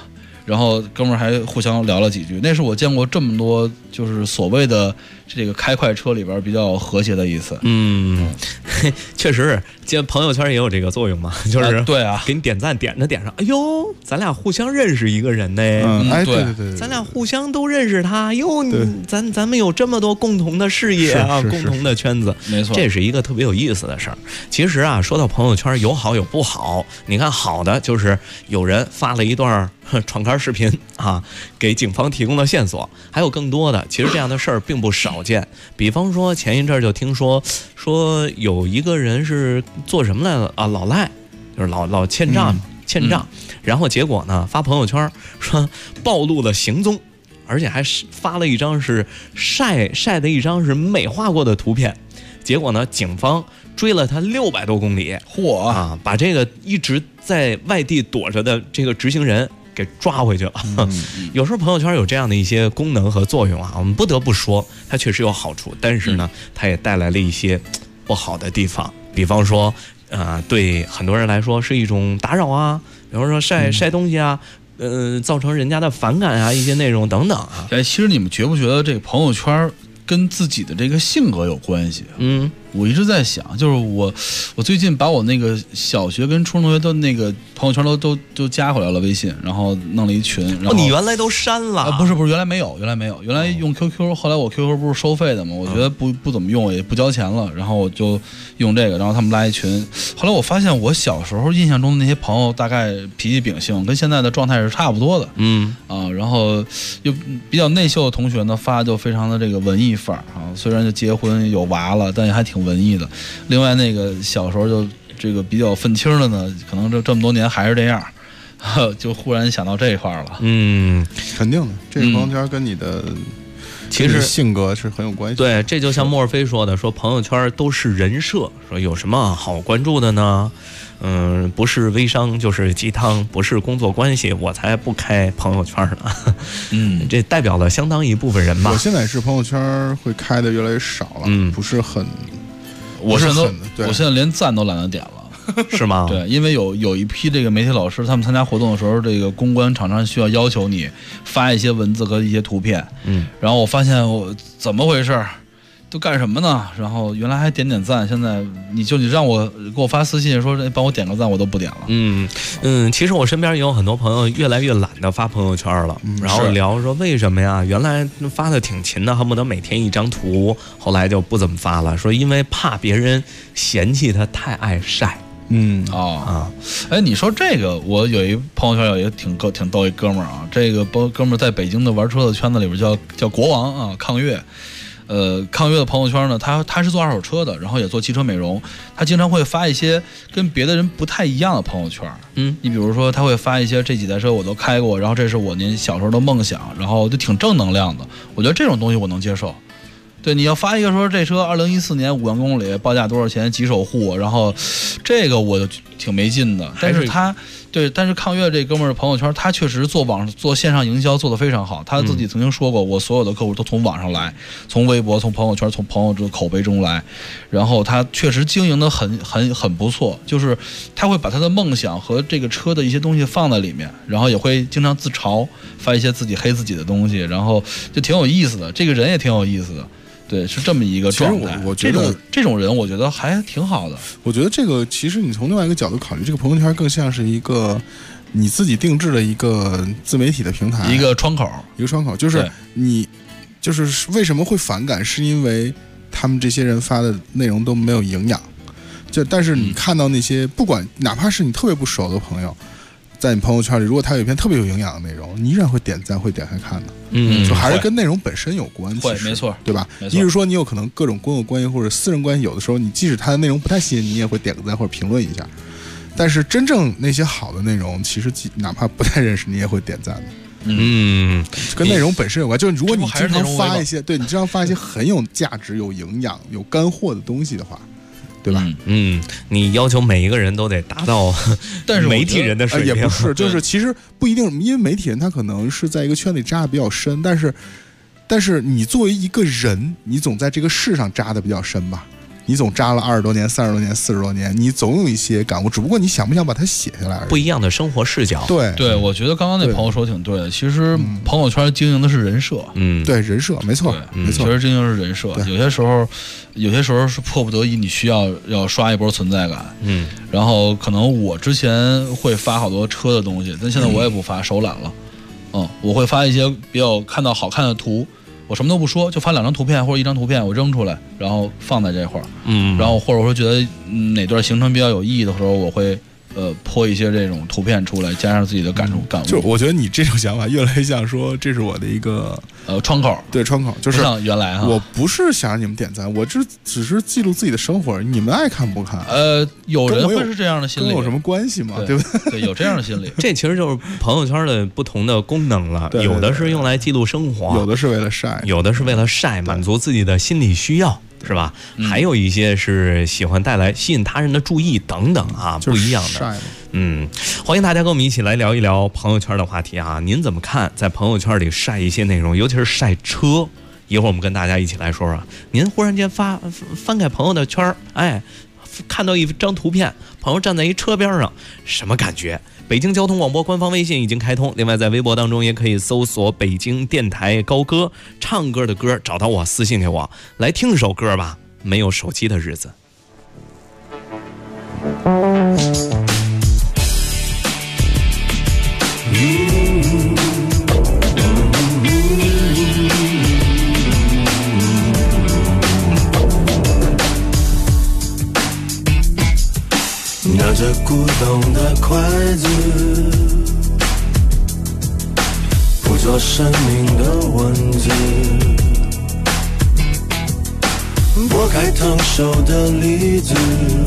然后哥们儿还互相聊了几句，那是我见过这么多就是所谓的这个开快车里边比较和谐的一次。 确实是，朋友圈也有这个作用嘛，就是对啊， 给你点赞，点着点上，哎呦，咱俩互相认识一个人呢， 对， 咱俩互相都认识他，哟，咱们有这么多共同的事业啊，共同的圈子， 没错， 这是一个特别有意思的事儿。其实啊，说到朋友圈，有好有不好。你看好的就是有人发了一段闯杆视频啊，给警方提供了线索，还有更多的。其实这样的事儿并不少见。比方说前一阵就听说有一个人是做什么来了啊？老赖，就是老欠账，然后结果呢发朋友圈说暴露了行踪，而且还发了一张是晒的一张是美化过的图片。结果呢，警方追了他600多公里， 嚯啊，把这个一直在外地躲着的这个执行人给抓回去了。有时候朋友圈有这样的一些功能和作用啊，我们不得不说它确实有好处，但是呢，它也带来了一些不好的地方。比方说，对很多人来说是一种打扰啊，比方说晒东西啊。造成人家的反感啊，一些内容等等啊。 其实你们觉不觉得这个朋友圈跟自己的这个性格有关系？我一直在想，就是我最近把我那个小学跟初中同学的那个朋友圈都加回来了微信，然后弄了一群。然后你原来都删了？ 不是，原来没有，原来用 QQ， 后来我 QQ 不是收费的吗？我觉得不怎么用，也不交钱了，然后我就用这个，然后他们拉一群。后来我发现我小时候印象中的那些朋友，大概脾气秉性跟现在的状态是差不多的。然后又比较内秀的同学呢，发就非常的这个文艺范儿啊，虽然就结婚有娃了，但也还挺文艺的。另外那个小时候就这个比较愤青的呢，可能这么多年还是这样，就忽然想到这一块了。 肯定的，这个朋友圈跟你的其实性格是很有关系。 对，这就像莫尔菲说的，说朋友圈都是人设，说有什么好关注的呢？不是微商就是鸡汤，不是工作关系，我才不开朋友圈呢。这代表了相当一部分人吧。 我现在是朋友圈会开的越来越少了，不是很。 我现在连赞都懒得点了， 是吗？ 对，因为有一批这个媒体老师，他们参加活动的时候，这个公关厂商需要求你发一些文字和一些图片。然后我发现我怎么回事？都干什么呢？然后原来还点赞，现在你让我给我发私信说帮我点个赞，我都不点了。 其实我身边也有很多朋友越来越懒得发朋友圈了，然后聊说为什么呀？原来发的挺勤的，恨不得每天一张图，后来就不怎么发了，说因为怕别人嫌弃他太爱晒。 你说这个，我有一朋友圈有一个挺逗一哥们儿啊，这个哥们儿在北京的玩车的圈子里边叫国王啊，抗越。抗越的朋友圈呢，他是做二手车的，然后也做汽车美容，他经常会发一些跟别的人不太一样的朋友圈。你比如说他会发一些这几台车我都开过，然后这是我年小时候的梦想，然后就挺正能量的。我觉得这种东西我能接受。对，你要发一个说这车2014年5万公里，报价多少钱，几手户，然后这个我就挺没劲的。但是抗越这哥们儿的朋友圈，他确实做线上营销做得非常好。他自己曾经说过，我所有的客户都从网上来，从微博、从朋友圈、从朋友的口碑中来。然后他确实经营得很不错，就是他会把他的梦想和这个车的一些东西放在里面，然后也会经常自嘲，发一些自己黑自己的东西，然后就挺有意思的。这个人也挺有意思的。对，是这么一个状态。 我觉得这种人，我觉得还挺好的。 我觉得这个其实你从另外一个角度考虑，这个朋友圈更像是一个你自己定制的一个自媒体的平台， 一个窗口， 就是你就是为什么会反感，是因为他们这些人发的内容都没有营养。但是你看到那些不管哪怕是你特别不熟的朋友，在你朋友圈里，如果他有一篇特别有营养的内容，你依然会点赞，会点开看的。就还是跟内容本身有关系， 没错， 对吧？一是说你有可能各种公有关系或者私人关系，有的时候你即使他的内容不太吸引你，也会点个赞或者评论一下。但是真正那些好的内容，其实哪怕不太认识你也会点赞的。跟内容本身有关。就是如果你经常发一些，对你经常发一些很有价值、有营养、有干货的东西的话，对吧？ 你要求每一个人都得达到但是媒体人的水平， 也不是，就是其实不一定，因为媒体人他可能是在一个圈里扎的比较深，但是你作为一个人，你总在这个世上扎的比较深吧？ 你总扎了20多年、30多年、40多年，你总有一些感悟，只不过你想不想把它写下来而已。 不一样的生活视角。 对， 我觉得刚刚那朋友说挺对的。其实朋友圈经营的是人设， 对，人设没错，没错， 确实经营是人设。有些时候是迫不得已，你需要刷一波存在感。然后可能我之前会发好多车的东西，但现在我也不发，手懒了。我会发一些比较看到好看的图。我什么都不说，就发2张图片或者1张图片，我扔出来，然后放在这块儿。然后或者说觉得哪段行程比较有意义的时候，我会泼一些这种图片出来，加上自己的感悟。 就我觉得你这种想法越来越像说，这是我的一个窗口。 对，窗口就是像原来我不是想让你们点赞，我只是记录自己的生活，你们爱看不看？ 有人会是这样的心理， 跟我有什么关系吗？对不对？ 对，有这样的心理。 这其实就是朋友圈的不同的功能了， 对， 有的是用来记录生活， 有的是为了晒， 有的是为了晒，满足自己的心理需要。是吧？还有一些是喜欢吸引他人的注意等等啊，不一样的。欢迎大家跟我们一起来聊一聊朋友圈的话题啊。您怎么看在朋友圈里晒一些内容，尤其是晒车？一会儿我们跟大家一起来说说，您忽然间翻开朋友的圈，看到一张图片，朋友站在一车边上，什么感觉？北京交通广播官方微信已经开通，另外在微博当中也可以搜索北京电台高歌，唱歌的歌找到我，私信给我，来听首歌吧。没有手机的日子。 拿着古董的筷子，捕捉生命的文字，剥开烫手的梨子，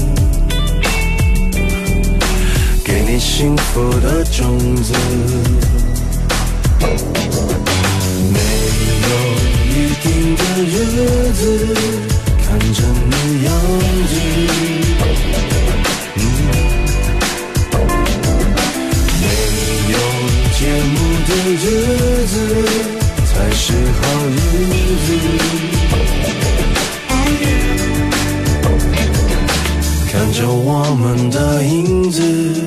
给你幸福的种子。没有一定的日子，看着你样子。节目的日子才是好日子，看着我们的影子，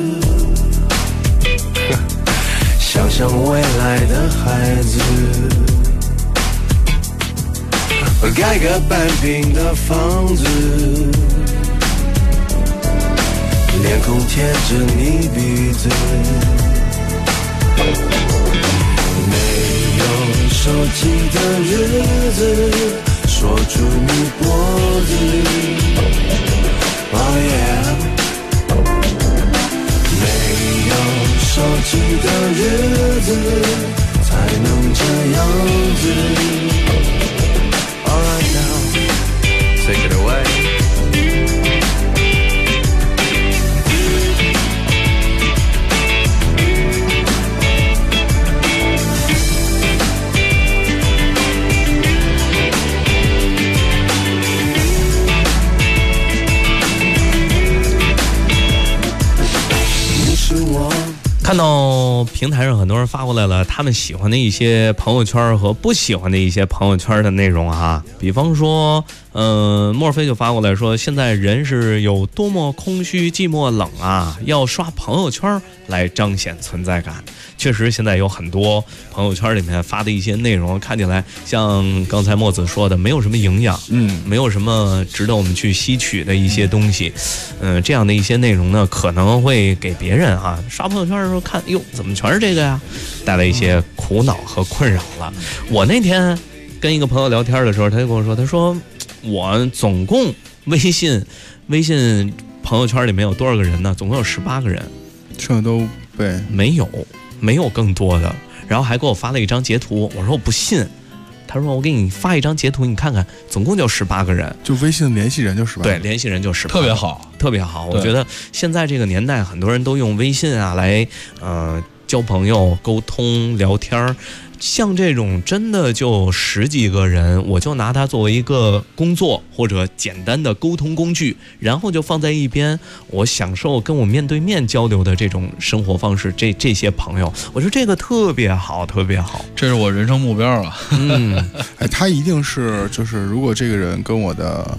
想象未来的孩子，盖个半平的房子，脸孔贴着你鼻子。没有手机的日子，锁住你脖子。Oh yeah， 没有手机的日子，才能这样子。Alright now, take it away。 看到平台上很多人发过来了他们喜欢的一些朋友圈和不喜欢的一些朋友圈的内容啊，比方说墨菲就发过来说，现在人是有多么空虚寂寞冷啊，要刷朋友圈来彰显存在感。确实现在有很多朋友圈里面发的一些内容看起来像刚才墨子说的没有什么营养，没有什么值得我们去吸取的一些东西。这样的一些内容呢，可能会给别人啊刷朋友圈的时候看，哟，怎么全是这个呀，带来一些苦恼和困扰了。我那天跟一个朋友聊天的时候，他就跟我说，他说我总共微信朋友圈里面有多少个人呢？总共有18个人， 这都被没有更多的。然后还给我发了一张截图，我说我不信。他说我给你发一张截图，你看看，总共就18个人， 就微信联系人就18个。 对，联系人就18个， 特别好， 特别好。我觉得现在这个年代，很多人都用微信啊来交朋友、沟通、聊天。像这种真的就10几个人，我就拿它作为一个工作或者简单的沟通工具，然后就放在一边，我享受跟我面对面交流的这种生活方式。这些朋友，我觉得这个特别好，特别好， 这是我人生目标啊。 他一定是就是，如果这个人跟我的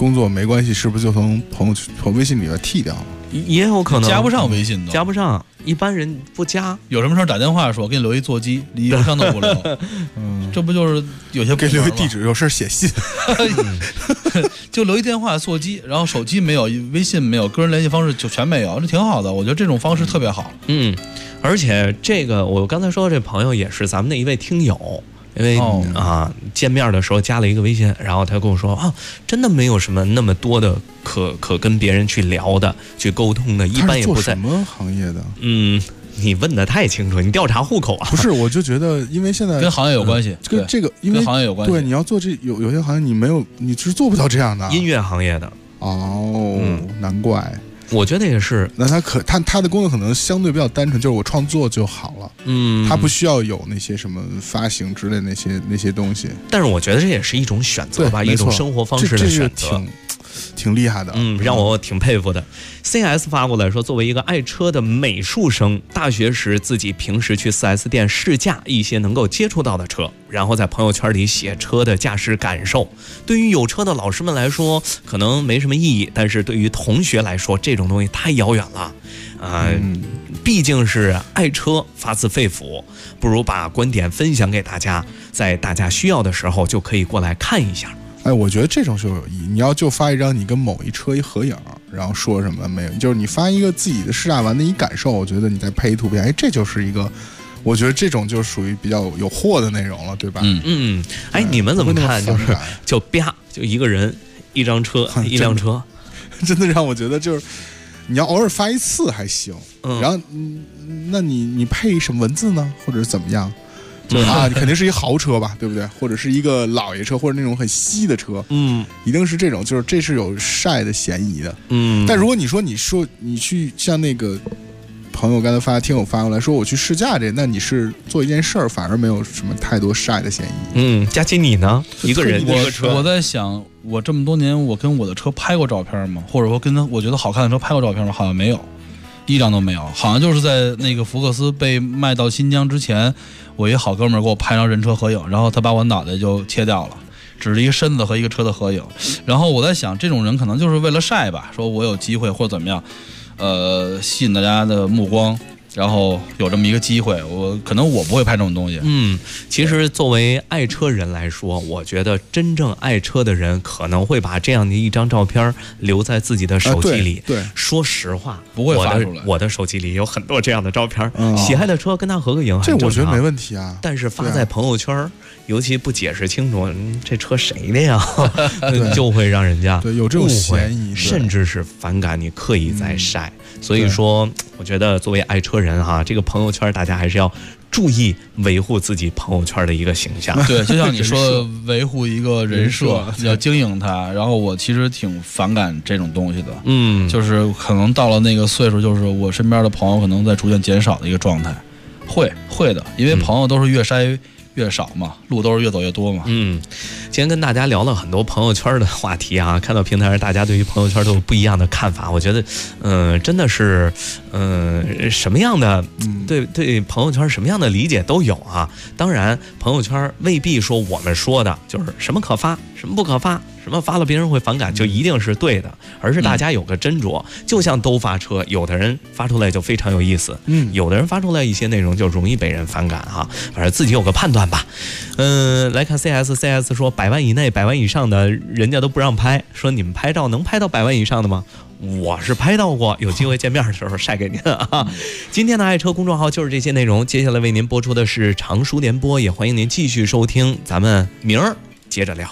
工作没关系，是不是就从朋友微信里边剔掉了？ 也有可能加不上微信的， 加不上，一般人不加。 有什么事打电话说，给你留一座机，你邮箱都不留。这不就是有些给留一地址，有事写信， 就留一电话座机，然后手机没有，微信没有，个人联系方式就全没有，这挺好的。我觉得这种方式特别好。 而且这个我刚才说的这朋友也是咱们的一位听友。因为见面的时候加了一个微信，然后他跟我说真的没有什么那么多的可跟别人去聊的、去沟通的，一般也不在。 他是做什么行业的？ 你问的太清楚，你调查户口啊？ 不是，我就觉得，因为现在跟行业有关系， 跟这个因为跟行业有关系。 对，你要做有些行业你没有，你是做不到这样的。 音乐行业的难怪。 我觉得也是， 那他的工作可能相对比较单纯，就是我创作就好了。他不需要有那些什么发行之类那些东西。 但是我觉得这也是一种选择吧，一种生活方式的选择， 挺厉害的。 让我挺佩服的。CS 发过来说，作为一个爱车的美术生，大学时自己平时去 4S 店试驾一些能够接触到的车，然后在朋友圈里写车的驾驶感受。对于有车的老师们来说可能没什么意义，但是对于同学来说这种东西太遥远了毕竟是爱车发自肺腑，不如把观点分享给大家，在大家需要的时候就可以过来看一下。 我觉得这种是有意义。你要就发一张你跟某一车一合影，然后说什么没有，就是你发一个自己的试驾完的一感受，我觉得你再配一图片，这就是一个，我觉得这种就属于比较有货的内容了，对吧？ 你们怎么看？就啪，就一个人一张车一辆车， 真的让我觉得就是你要偶尔发一次还行，然后那你配什么文字呢，或者是怎么样？就是你肯定是一豪车吧，对不对？或者是一个老爷车，或者那种很稀的车，一定是这种，就是这是有晒的嫌疑的，但如果你去像那个朋友刚才听友发过来说我去试驾那你是做一件事儿，反而没有什么太多晒的嫌疑。 佳琪你呢？一个人一个车， 我在想，我这么多年我跟我的车拍过照片吗？或者说跟我觉得好看的车拍过照片吗？好像没有，一张都没有。好像就是在那个福克斯被卖到新疆之前，我一好哥们儿给我拍张人车合影，然后他把我脑袋就切掉了，只是一个身子和一个车的合影。然后我在想，这种人可能就是为了晒吧，说我有机会或者怎么样，吸引大家的目光，然后有这么一个机会，可能我不会拍这种东西。 其实作为爱车人来说，我觉得真正爱车的人可能会把这样的一张照片留在自己的手机里。 对， 说实话， 不会发出来。 我的手机里有很多这样的照片，喜爱的车跟他合个影， 这我觉得没问题啊。 但是发在朋友圈，尤其不解释清楚这车谁的呀，就会让人家有这种嫌疑， 甚至是反感你刻意在晒。所以说，我觉得作为爱车人这个朋友圈大家还是要注意维护自己朋友圈的一个形象。 对，就像你说的，维护一个人设，要经营它。然后我其实挺反感这种东西的，就是可能到了那个岁数，就是我身边的朋友可能在逐渐减少的一个状态。会的，因为朋友都是越筛越少嘛，路都是越走越多嘛。 今天跟大家聊了很多朋友圈的话题看到平台上大家对于朋友圈都有不一样的看法，我觉得真的是什么样的对朋友圈什么样的理解都有当然朋友圈未必说我们说的就是什么可发什么不可发，什么发了别人会反感就一定是对的，而是大家有个斟酌。就像都发车，有的人发出来就非常有意思，有的人发出来一些内容就容易被人反感反正自己有个判断吧。来看 CS 说100万以内100万以上的人家都不让拍，说你们拍照能拍到100万以上的吗？我是拍到过，有机会见面的时候晒给您今天的爱车公众号就是这些内容，接下来为您播出的是长书联播，也欢迎您继续收听，咱们明儿接着聊。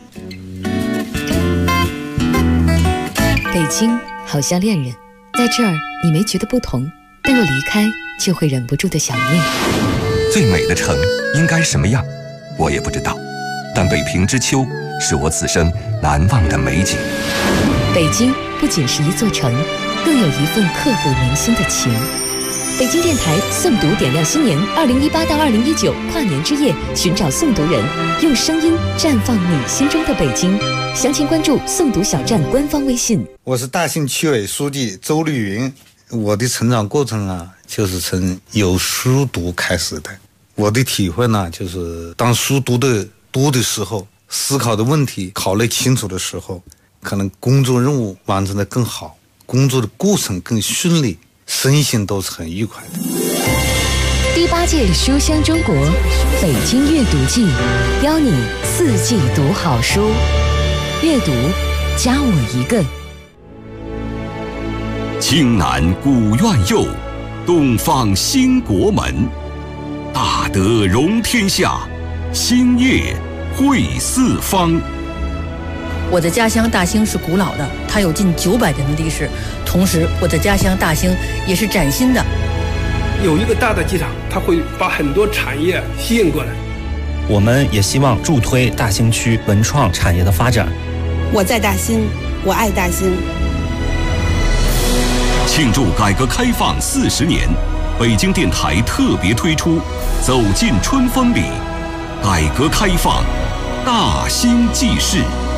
北京好像恋人，在这儿你没觉得不同，但若离开就会忍不住的想念。 最美的城应该什么样我也不知道，但北平之秋是我此生难忘的美景。 北京不仅是一座城，更有一份刻骨铭心的情。北京电台诵读点亮新年2018到2019跨年之夜，寻找诵读人，用声音绽放你心中的北京。详情关注诵读小站官方微信。 我是大兴区委书记周丽云。我的成长过程就是从有书读开始的。我的体会呢，就是当书读的多的时候，思考的问题考虑清楚的时候， 可能工作任务完成的更好，工作的过程更顺利，身心都是很愉快的。 第8届书香中国北京阅读季，邀你4季读好书，阅读加我一个。 青南古院右，东方兴国门，大德容天下，兴业汇四方。 我的家乡大兴是古老的，它有近900年的历史，同时我的家乡大兴也是崭新的。 有一个大的机场，它会把很多产业吸引过来。 我们也希望助推大兴区文创产业的发展。 我在大兴，我爱大兴。 庆祝改革开放40年，北京电台特别推出《走进春风里》，改革开放大兴纪事。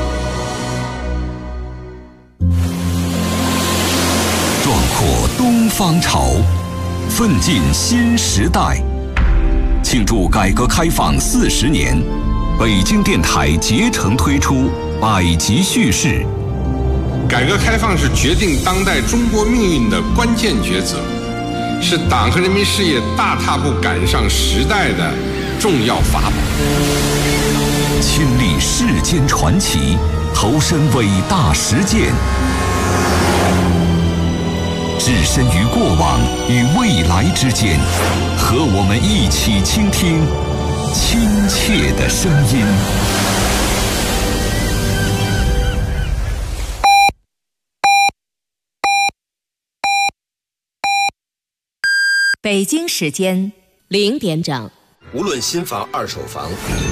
壮阔东方潮，奋进新时代。庆祝改革开放40年，北京电台竭诚推出100集叙事。 改革开放是决定当代中国命运的关键抉择，是党和人民事业大踏步赶上时代的重要法宝。 亲历世间传奇，投身伟大实践，置身于过往与未来之间，和我们一起倾听亲切的声音。 北京时间0点整。 无论新房二手房，